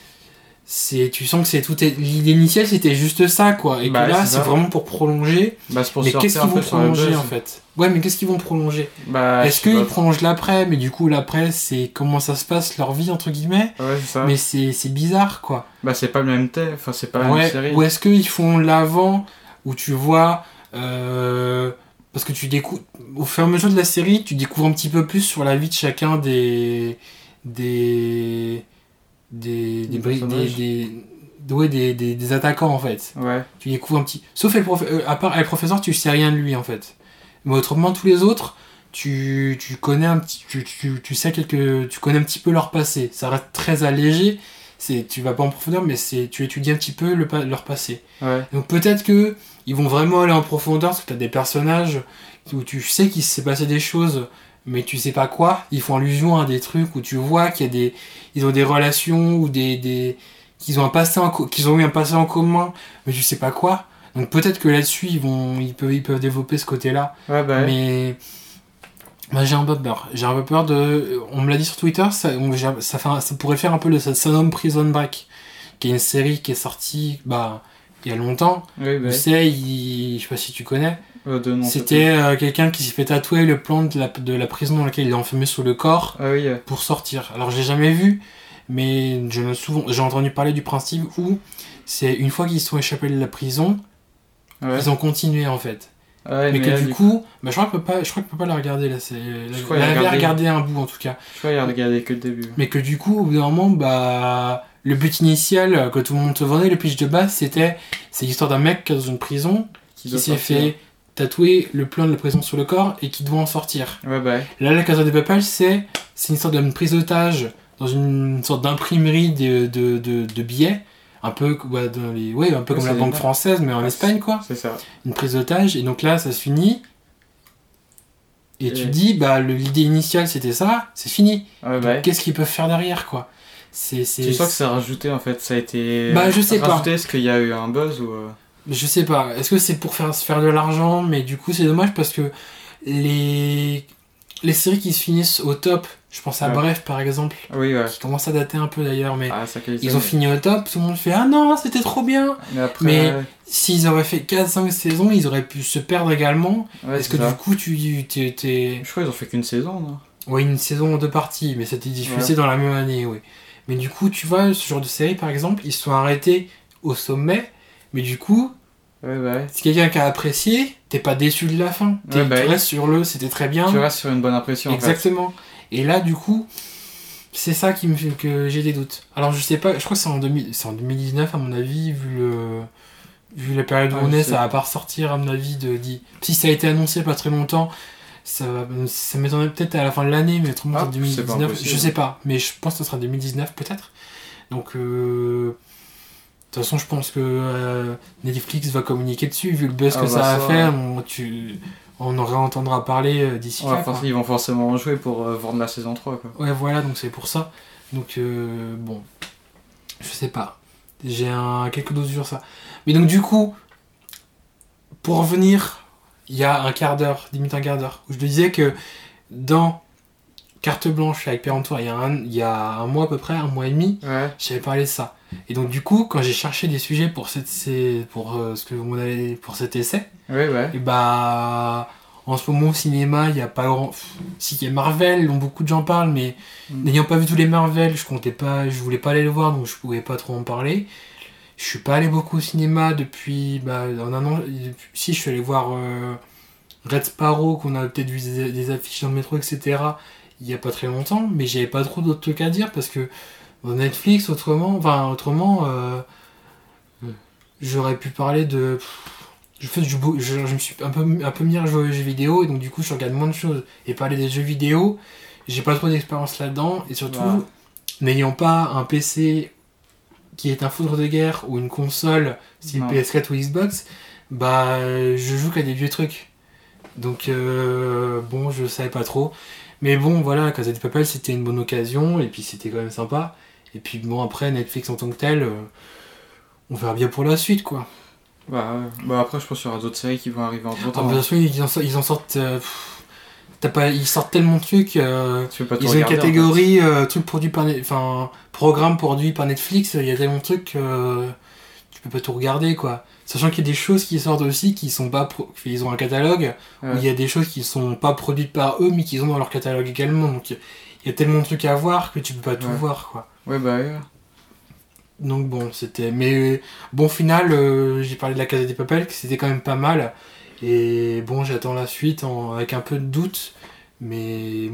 C'est, tu sens que c'est tout est, l'idée initiale c'était juste ça quoi, et bah, que là c'est, c'est vraiment pour prolonger. Bah, c'est pour mais qu'est-ce qu'ils vont prolonger en fait? Ouais, mais qu'est-ce qu'ils vont prolonger? Bah, est-ce qu'ils prolongent l'après? Mais du coup l'après c'est comment ça se passe leur vie entre guillemets. Ouais, c'est ça. Mais c'est, c'est bizarre quoi. Bah c'est pas le même thème, enfin c'est pas la ouais, même série. Ou est-ce qu'ils font l'avant où tu vois euh, parce que tu découvres au fur et à mesure de la série tu découvres un petit peu plus sur la vie de chacun des des des des, des, des, des, ouais, des, des, des attaquants en fait. Ouais. Tu découvres un petit. Sauf le prof... euh, à part le professeur, tu sais rien de lui en fait. Mais autrement, tous les autres, tu, tu connais un petit. Tu, tu, tu sais quelques. Tu connais un petit peu leur passé. Ça reste très allégé. C'est, tu vas pas en profondeur, mais c'est, tu étudies un petit peu le, leur passé. Ouais. Donc peut-être que ils vont vraiment aller en profondeur, parce que tu as des personnages où tu sais qu'il s'est passé des choses, mais tu sais pas quoi. Ils font allusion à des trucs où tu vois qu'il y a des. Ils ont des relations ou des. des qu'ils ont un passé en co- qu'ils ont eu un passé en commun, mais tu sais pas quoi. Donc peut-être que là-dessus ils vont ils peuvent ils peuvent développer ce côté-là. Ouais, bah ouais. Mais bah, j'ai un peu peur. J'ai un peu peur de. On me l'a dit sur Twitter, ça ça, fait un... ça pourrait faire un peu le Sonome Prison Break, qui est une série qui est sortie bah il y a longtemps. Oui, bah tu sais, il... je sais pas si tu connais. Euh, de nom, C'était euh, quelqu'un qui s'est fait tatouer le plan de la de la prison dans laquelle il est enfermé sur le corps ah, oui, ouais. pour sortir. Alors j'ai jamais vu. Mais je me souvent, j'ai entendu parler du principe où c'est une fois qu'ils sont échappés de la prison, ouais. ils ont continué en fait. Ouais, mais, mais que là, du du coup, coup... Bah, je crois que peut pas, je crois que peut pas la regarder là. C'est, je crois elle avait regardé un bout en tout cas. Je crois qu'il a regardé que le début. Mais que du coup, au bout d'un moment, bah, le but initial que tout le monde te vendait, le pitch de base, c'était, c'est l'histoire d'un mec qui est dans une prison qui, qui s'est sortir. fait tatouer le plan de la prison sur le corps et qui doit en sortir. Ouais, bah. Là, la Casa de Papel, c'est, c'est une sorte de prise d'otage dans une sorte d'imprimerie de, de, de, de billets, un peu, ouais, dans les, ouais, un peu ouais, comme la banque française, mais en ouais, Espagne, quoi. C'est ça. Une prise d'otage, et donc là, ça se finit. Et, et... tu dis, bah, le, l'idée initiale, c'était ça, c'est fini. Ouais, bah. Qu'est-ce qu'ils peuvent faire derrière, quoi? C'est, c'est... Tu sens que ça a rajouté, en fait, ça a été... Bah, je sais rajouté, pas. Rajouté, est-ce qu'il y a eu un buzz ou... Je sais pas. Est-ce que c'est pour faire, se faire de l'argent? Mais du coup, c'est dommage, parce que les... les séries qui se finissent au top, je pense à ouais. Bref par exemple, oui, ouais. qui commence à dater un peu d'ailleurs, mais ah, ça ils ont mais... fini au top, tout le monde fait ah non, c'était trop bien. Mais, après, mais ouais. s'ils auraient fait quatre cinq saisons, ils auraient pu se perdre également. Ouais, Est-ce que ça. Du coup, tu t'es, t'es... Je crois qu'ils ont fait qu'une saison, non? Oui, une saison en deux parties, mais c'était diffusé ouais. dans la même année, oui. Mais du coup, tu vois, ce genre de série par exemple, ils se sont arrêtés au sommet, mais du coup. Ouais, bah ouais. Si quelqu'un qui a apprécié, t'es pas déçu de la fin. Ouais, bah tu oui. restes sur le, c'était très bien. Tu restes sur une bonne impression. Exactement. En fait. Et là, du coup, c'est ça qui me fait que j'ai des doutes. Alors, je sais pas, je crois que c'est en, deux mille, c'est en deux mille dix-neuf, à mon avis, vu le, vu la période où ouais, on est, ça va pas ressortir, à mon avis, de dit. Si ça a été annoncé pas très longtemps, ça, va, ça m'étonnerait peut-être à la fin de l'année, mais autrement, ah, c'est deux mille dix-neuf. Je sais pas, mais je pense que ce sera deux mille dix-neuf peut-être. Donc, euh. toute façon, je pense que euh, Netflix va communiquer dessus, vu le buzz Ah que bah ça a ça, fait, ouais. on, tu, on en réentendra parler euh, d'ici Ouais, là. forc- Quoi. ils vont forcément en jouer pour euh, vendre la saison trois, quoi. Ouais, voilà, donc c'est pour ça. Donc, euh, bon, je sais pas. J'ai un, quelques doses sur ça. Mais donc, du coup, pour revenir, il y a un quart d'heure, limite un quart d'heure, où je te disais que dans Carte Blanche avec Péremptoire, il y a un, il y a un mois à peu près, un mois et demi, Ouais. j'avais parlé de ça. Et donc, du coup, quand j'ai cherché des sujets pour, cette, c'est- pour, euh, ce que vous m'avez- pour cet essai, Ouais, ouais. et bah, en ce moment au cinéma, il n'y a pas grand. Si, il y a Marvel, dont beaucoup de gens parlent, mais Mm. n'ayant pas vu tous les Marvel, je comptais pas, je voulais pas aller le voir, donc je pouvais pas trop en parler. Je suis pas allé beaucoup au cinéma depuis, bah, en un an. Depuis- si, je suis allé voir euh, Red Sparrow, qu'on a peut-être vu des, des affiches dans le métro, et cetera. Il y a pas très longtemps, mais j'avais pas trop d'autres trucs à dire parce que dans Netflix, autrement, enfin, autrement, euh, j'aurais pu parler de. Je, fais, je, je, je me suis un peu, un peu mis à jouer aux jeux vidéo et donc du coup je regarde moins de choses. Et parler des jeux vidéo, j'ai pas trop d'expérience là-dedans et surtout, Ouais. n'ayant pas un P C qui est un foudre de guerre ou une console, si Non. P S quatre ou Xbox, bah je joue qu'à des vieux trucs. Donc euh, bon, je savais pas trop. Mais bon, voilà, Casa de Papel c'était une bonne occasion et puis c'était quand même sympa. Et puis bon, après Netflix en tant que tel, euh, on verra bien pour la suite quoi. Bah, ouais. Bah après, je pense qu'il y aura d'autres séries qui vont arriver en Ah, temps. bah, de toute façon, ils en, sortent- ils en sortent. euh, pff, t'as pas, ils sortent tellement de trucs. euh, Tu peux pas tout ils ont une regarder, en catégorie euh, trucs produits par, Net- enfin programme produit par Netflix. Il y a tellement de trucs que euh, tu peux pas tout regarder quoi. Sachant qu'il y a des choses qui sortent aussi qui sont pas, pro- ils ont un catalogue fait. où il y a des choses qui sont pas produites par eux mais qu'ils ont dans leur catalogue également. Donc il y a tellement de trucs à voir que tu peux pas tout Ouais. voir quoi. Ouais, bah, ouais. Donc bon, c'était. Mais bon, final, euh, j'ai parlé de la Casa des Papel, que c'était quand même pas mal. Et bon, j'attends la suite en- avec un peu de doute. Mais.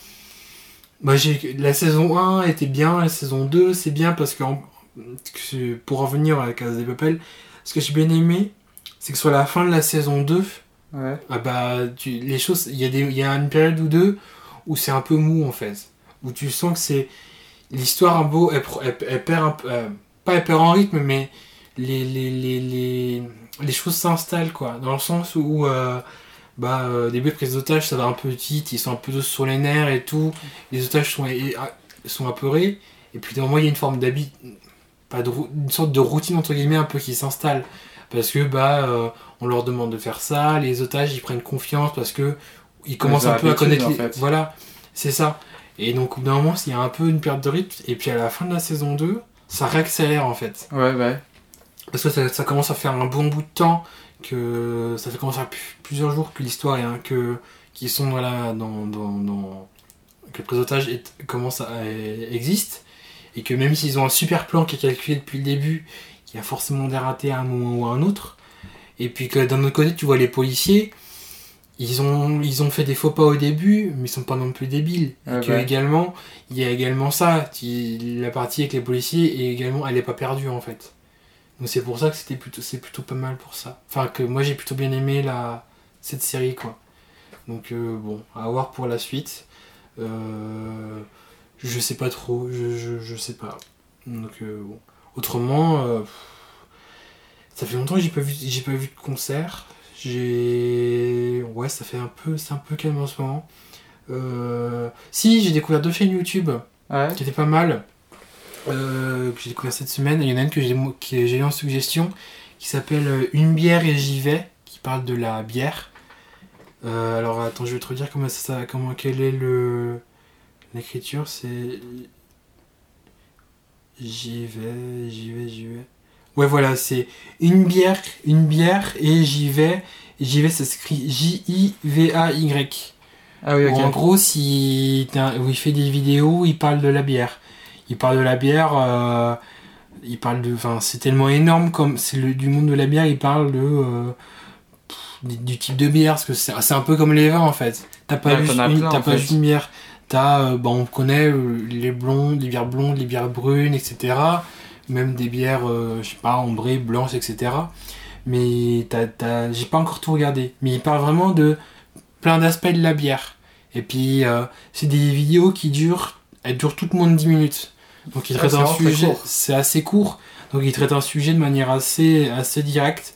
Bah, j'ai... La saison un était bien, la saison deux c'est bien parce que. en- que- Pour revenir à la Casa des Papel, ce que j'ai bien aimé, c'est que sur la fin de la saison deux, Ouais. ah bah, tu... les choses. Il y, a des... il y a une période ou deux où c'est un peu mou en fait. Où tu sens que c'est. L'histoire un beau, elle, elle, elle perd un peu, euh, pas elle perd en rythme, mais les, les, les, les, les choses s'installent quoi, dans le sens où euh, bah, euh, au début prise d'otages ça va un peu vite, ils sont un peu tous sur les nerfs et tout, les otages sont, et, sont apeurés, et puis d'un moment il y a une forme d'habit, pas de, une sorte de routine entre guillemets un peu qui s'installe, parce que bah euh, on leur demande de faire ça, les otages ils prennent confiance parce que ils commencent Ils ont un peu à l'habitude, connaître en les... fait. Voilà, c'est ça. Et donc, au bout d'un moment, il y a un peu une perte de rythme. Et puis, à la fin de la saison deux, ça réaccélère en fait. Ouais, ouais. Parce que ça, ça commence à faire un bon bout de temps. Que ça fait commencer à faire plusieurs jours que l'histoire est hein, que qui sont voilà, dans, dans, dans que le présotage est, commence à existe. Et que même s'ils ont un super plan qui est calculé depuis le début, il y a forcément des ratés à un moment ou à un autre. Et puis que d'un autre côté, tu vois les policiers. Ils ont, ils ont fait des faux pas au début, mais ils sont pas non plus débiles. Ouais, et que ouais. également, il y a également ça. Tu- la partie avec les policiers, et également, elle est pas perdue en fait. Donc c'est pour ça que c'était plutôt, c'est plutôt pas mal pour ça. Enfin, que moi j'ai plutôt bien aimé la, cette série quoi. Donc euh, bon, à voir pour la suite. Euh, je sais pas trop, je, je, je sais pas. Donc euh, bon. Autrement, euh, ça fait longtemps que j'ai pas vu, j'ai pas vu de concert. J'ai, ouais, ça fait un peu, c'est un peu calme en ce moment. Euh... Si, j'ai découvert deux chaînes YouTube Ouais. qui étaient pas mal. Euh, que j'ai découvert cette semaine. Il y en a une que j'ai, que j'ai eu en suggestion qui s'appelle euh, Une bière et j'y vais, qui parle de la bière. Euh, alors attends, je vais te redire comment ça, comment quel est le l'écriture, c'est j'y vais, j'y vais, j'y vais. Ouais, voilà, c'est une bière, une bière et j'y vais. J'y vais, ça s'écrit J I V A Y. Ah oui, ok. Où en gros, si t'as un- où il fait des vidéos, il parle de la bière. Il parle de la bière. Euh, il parle de. Enfin, c'est tellement énorme comme c'est le du monde de la bière. Il parle de euh, pff, du, du type de bière parce que c'est, c'est un peu comme les vins en fait. T'as pas Ouais, juste t'en as une, plein, t'as en pas fait. juste une bière. T'as, euh, bah, on connaît euh, les blondes, les bières blondes, les bières brunes, et cetera. Même des bières, euh, je sais pas, ambrées, blanches, et cetera. Mais t'as, t'as, j'ai pas encore tout regardé. Mais il parle vraiment de plein d'aspects de la bière. Et puis, euh, c'est des vidéos qui durent, elles durent toutes moins de dix minutes. Donc il Ouais, traite c'est un vraiment très sujet, court. c'est assez court, donc il traite un sujet de manière assez, assez directe,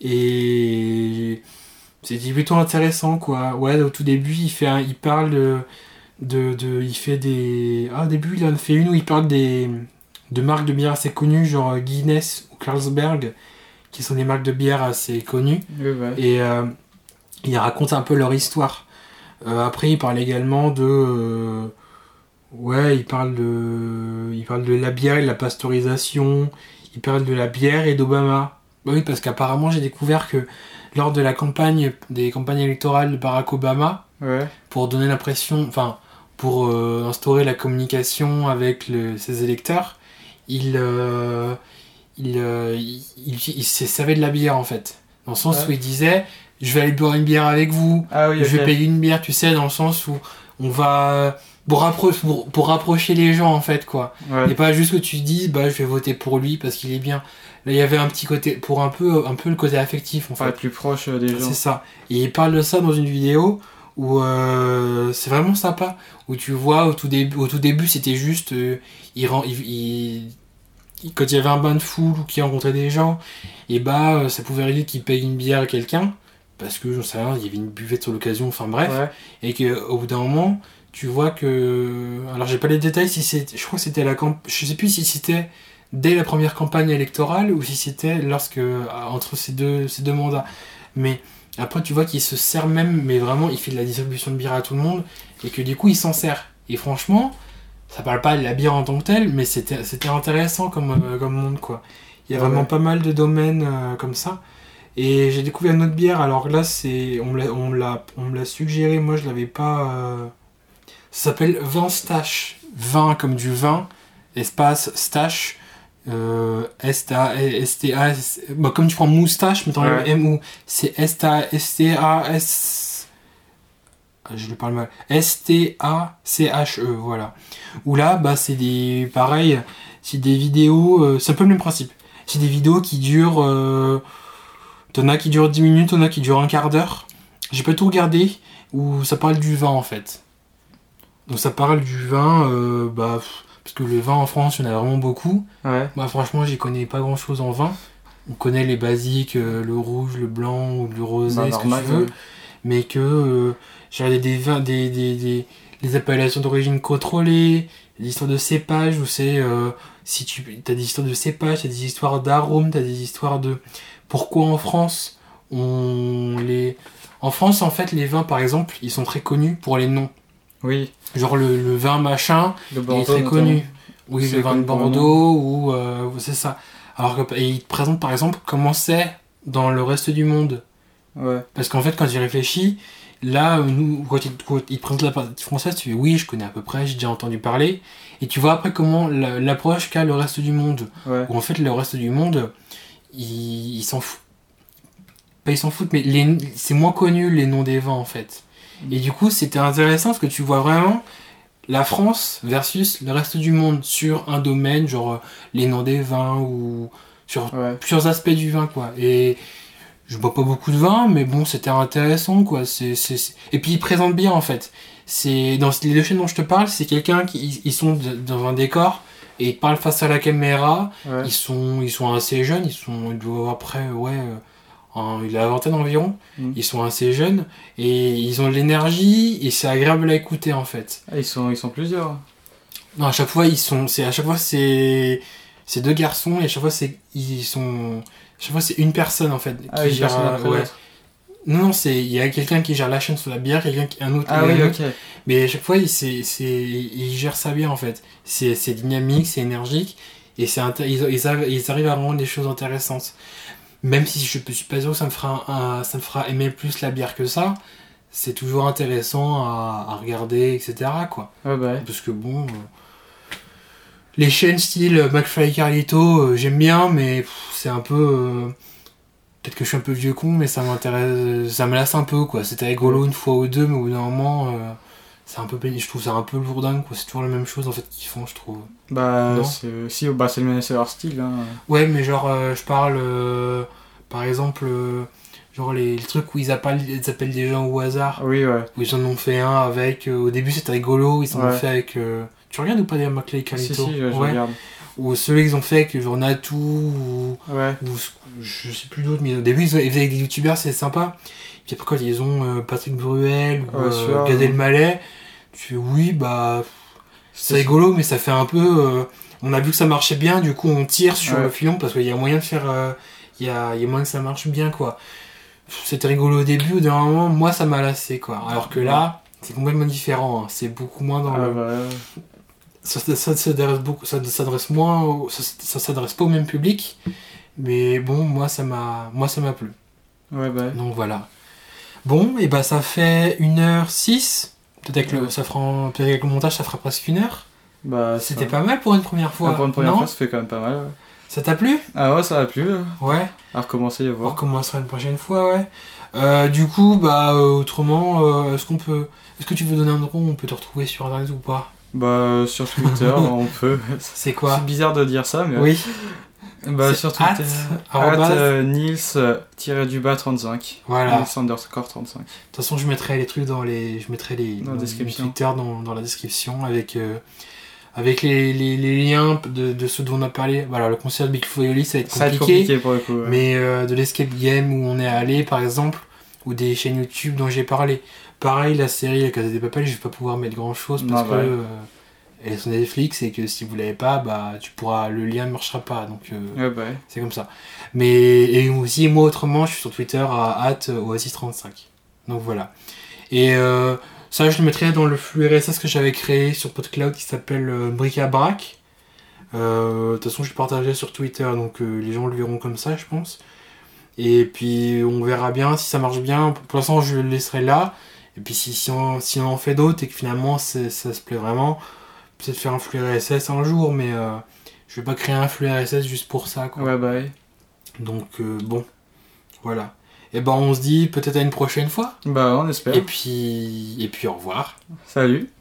et c'est plutôt intéressant, quoi. Ouais, au tout début, il fait un- il parle de, de, de- il fait des, ah, au début, il en a fait une où il parle des, de marques de bière assez connues, genre Guinness ou Carlsberg, qui sont des marques de bière assez connues, Ouais, ouais. et euh, il raconte un peu leur histoire. Euh, après, il parle également de, euh, ouais, il parle de, il parle de la bière et de la pasteurisation. Il parle de la bière et d'Obama. Bah oui, parce qu'apparemment, j'ai découvert que lors de la campagne, des campagnes électorales de Barack Obama, Ouais. pour donner l'impression, enfin, pour euh, instaurer la communication avec le- ses électeurs, il, euh, il, euh, il, il- il se servait de la bière en fait. Dans le sens Ouais. où il disait, je vais aller boire une bière avec vous, Ah oui, je vais ok. payer une bière, tu sais, dans le sens où on va pour, rappro- pour, pour rapprocher les gens en fait, quoi. Ouais. Et pas juste que tu te dises, bah je vais voter pour lui parce qu'il est bien. Là, il y avait un petit côté, pour un peu, un peu le côté affectif en Pour fait. être plus proche euh, des gens. C'est ça. Et il parle de ça dans une vidéo où euh, c'est vraiment sympa. Où tu vois, au tout début, au tout début c'était juste. euh, il, rend- il, il- il- quand il y avait un bain de foule ou qu'il rencontrait des gens, et bah euh, ça pouvait arriver qu'il paye une bière à quelqu'un. Parce que, j'en sais rien, il y avait une buvette sur l'occasion, enfin bref. Ouais. Et qu'au bout d'un moment, tu vois que. Alors j'ai pas les détails, si c'est. Je crois que c'était la camp... Je sais plus si c'était dès la première campagne électorale ou si c'était lorsque. Entre ces deux, ces deux mandats. Mais après, tu vois qu'il se sert même, mais vraiment, il fait de la distribution de bière à tout le monde. Et que du coup, il s'en sert. Et franchement, ça parle pas de la bière en tant que telle, mais c'était, c'était intéressant comme, euh, comme monde, quoi. Il y a Ouais, vraiment ouais. pas mal de domaines euh, comme ça. Et j'ai découvert une autre bière, alors là, c'est, on me l'a, on me l'a, on me l'a suggéré, moi je l'avais pas. euh, Ça s'appelle Vin Stache. Vin comme du vin, espace Stache. Euh, S T A S T A S. Bah, comme tu prends moustache, mais t'enlèves Ouais. M O. C'est S T A S T A S. Ah, je le parle mal. S T A C H E, voilà. Où là, bah, c'est des. Pareil, c'est des vidéos. euh, c'est un peu le même principe. C'est des vidéos qui durent. euh, T'en as qui durent dix minutes, t'en as qui durent un quart d'heure. J'ai pas tout regardé, où ça parle du vin en fait. Donc ça parle du vin, euh, bah, pff, parce que le vin en France, il y en a vraiment beaucoup. Ouais. Moi franchement, j'y connais pas grand chose en vin. On connaît les basiques, euh, le rouge, le blanc ou le rosé, Bah, ce que normal, tu veux. ouais. Mais que euh, j'ai regardé des vins, des, des, des, les appellations d'origine contrôlée, des histoires de cépage, où c'est, euh, si tu as des histoires de cépage, t'as des histoires d'arômes, t'as des histoires de pourquoi en France on les. En France, en fait, les vins, par exemple, ils sont très connus pour les noms. Oui. Genre le, le vin machin, Le il Bordeaux. est très notamment. connu. Oui, C'est le vin de connu pour le Bordeaux, ou euh, c'est ça. Alors que, et il te présente par exemple comment c'est dans le reste du monde. Ouais. Parce qu'en fait, quand j'y réfléchis, là, euh, nous, quand il, quand il te présente la partie française, tu fais oui, je connais à peu près, j'ai déjà entendu parler. Et tu vois après comment la- l'approche qu'a le reste du monde. Ouais. Où en fait, le reste du monde, ils il s'en foutent. Pas ils s'en foutent, mais les, c'est moins connu les noms des vins en fait. Et du coup, c'était intéressant parce que tu vois vraiment la France versus le reste du monde sur un domaine, genre euh, les noms des vins ou sur Ouais. plusieurs aspects du vin, quoi. Et je bois pas beaucoup de vin, mais bon, c'était intéressant, quoi. C'est, c'est, c'est- Et puis, ils présentent bien, en fait. C'est... Dans les deux chaînes dont je te parle, c'est quelqu'un qui ils- ils sont de- dans un décor et ils parlent face à la caméra. Ouais. Ils sont, ils sont assez jeunes, ils sont, ils doivent avoir après, ouais, euh, un- il a la vingtaine environ. Mm. Ils sont assez jeunes et ils ont de l'énergie et c'est agréable à écouter, en fait. Ah, ils sont, ils sont plusieurs. Non, à chaque fois, ils sont, c'est, à chaque fois, c'est, c'est deux garçons et à chaque fois, c'est, ils sont, à chaque fois, c'est une personne, en fait, Ah, qui une gère, personne euh, après ouais. l'autre. Non, non, c'est, il y a quelqu'un qui gère la chaîne sur la bière, quelqu'un qui, un autre, Ah et un oui, autre. ok. Mais à chaque fois, il, c'est, c'est, il gère ça bien, en fait. C'est, c'est dynamique, c'est énergique et c'est, inté- ils, ils, arrivent, ils arrivent à rendre des choses intéressantes. Même si je suis pas sûr que ça me fera, un- ça me fera aimer plus la bière que ça, c'est toujours intéressant à, à regarder, et cetera, quoi. Ouais, bah ouais. Parce que bon, euh, les chaînes style euh, McFly et Carlito, euh, j'aime bien, mais pff, c'est un peu. euh, Peut-être que je suis un peu vieux con, mais ça m'intéresse. Ça me lasse un peu, quoi. C'était rigolo une fois ou deux, mais au bout d'un moment, euh, c'est un peu pénible. Je trouve ça un peu lourdingue, quoi. C'est toujours la même chose, en fait, qu'ils font, je trouve. Bah, Non. c'est, si, bah, c'est, le- c'est leur style. Hein. Ouais, mais genre, euh, je parle. euh, par exemple, euh, genre les, les trucs où ils appellent, ils appellent des gens au hasard. Ah oui, ouais. Où ils en ont fait un avec. euh, au début, c'était rigolo, ils en ont Ouais. fait avec. euh, Tu regardes ou pas des Macaulay et Carlito? Si, si, je, je ouais. regarde. Ou ceux qu'ils ont fait avec Vernatou, ou, Ouais. ou je sais plus d'autres, mais au début ils faisaient avec des youtubeurs, c'est sympa. Puis après, quand ils ont euh, Patrick Bruel ou Ouais, euh, sûr, Gad ouais. Elmaleh, tu fais oui, bah. C'est C'est- rigolo, mais ça fait un peu. euh, on a vu que ça marchait bien, du coup on tire sur Ouais. le filon parce qu'il y a moyen de faire. euh, Il y, a, il y a moyen que ça marche bien, quoi. C'était rigolo au début, au dernier moment, moi ça m'a lassé, quoi. Alors que là, c'est complètement différent. hein. C'est beaucoup moins dans Ah, le. bah, ouais. Ça, ça, ça s'adresse beaucoup, ça s'adresse moins, au- ça, ça s'adresse pas au même public, mais bon, moi ça m'a, moi ça m'a plu. Ouais, bah. Donc voilà. Bon, et bah ça fait une heure six. Peut-être avec le, Ouais. ça fera, un- peut-être avec le montage, ça fera presque une heure. Bah, C'était ça- pas mal pour une première fois. Ah, pour une première non fois, ça fait quand même pas mal. Ouais. Ça t'a plu? Ah ouais, ça a plu. euh. Ouais. À recommencer à On voir. recommencera une prochaine fois, ouais. Euh, du coup, bah euh, autrement, euh, est-ce qu'on peut, est-ce que tu veux donner un nom où on peut te retrouver sur internet ou pas? Bah, sur Twitter, on peut. C'est quoi? C'est bizarre de dire ça, mais. Oui. Bah, C'est sur Twitter. at, arrobase. At, euh, Nils-du-bas trente-cinq. Voilà. Nils underscore trente-cinq. De toute façon, je mettrai les trucs dans les, je mettrai les Dans la dans description. Twitter dans, dans la description avec euh, avec les, les, les liens de, de ceux dont on a parlé. Voilà, le concert de Big Flo et Oli, ça va être Ça va être compliqué, compliqué pour le coup. Ouais. mais euh, de l'escape game où on est allé, par exemple, ou des chaînes YouTube dont j'ai parlé. Pareil, la série La Casa des Papel, je vais pas pouvoir mettre grand chose parce Non, que ouais. euh, elle est sur Netflix et que si vous l'avez pas, bah tu pourras, le lien ne marchera pas, donc. euh, Ouais, bah, ouais. C'est comme ça. Mais et aussi, moi autrement, je suis sur Twitter à at oasis trente-cinq. Donc voilà. Et euh, ça, je le mettrai dans le flux R S S que j'avais créé sur PodCloud qui s'appelle euh, Bric-à-Brac. Euh, De toute façon, je le partagerai sur Twitter, donc euh, les gens le verront comme ça, je pense. Et puis, on verra bien si ça marche bien. Pour l'instant, je le laisserai là. Et puis, si, si, on, si on en fait d'autres et que finalement c'est- ça se plaît vraiment, peut-être faire un flux R S S un jour, mais euh, je vais pas créer un flux R S S juste pour ça, quoi. Ouais, bah, ouais. Donc euh, bon, voilà. Et ben on se dit peut-être à une prochaine fois. Bah, on espère. Et puis et puis au revoir. Salut.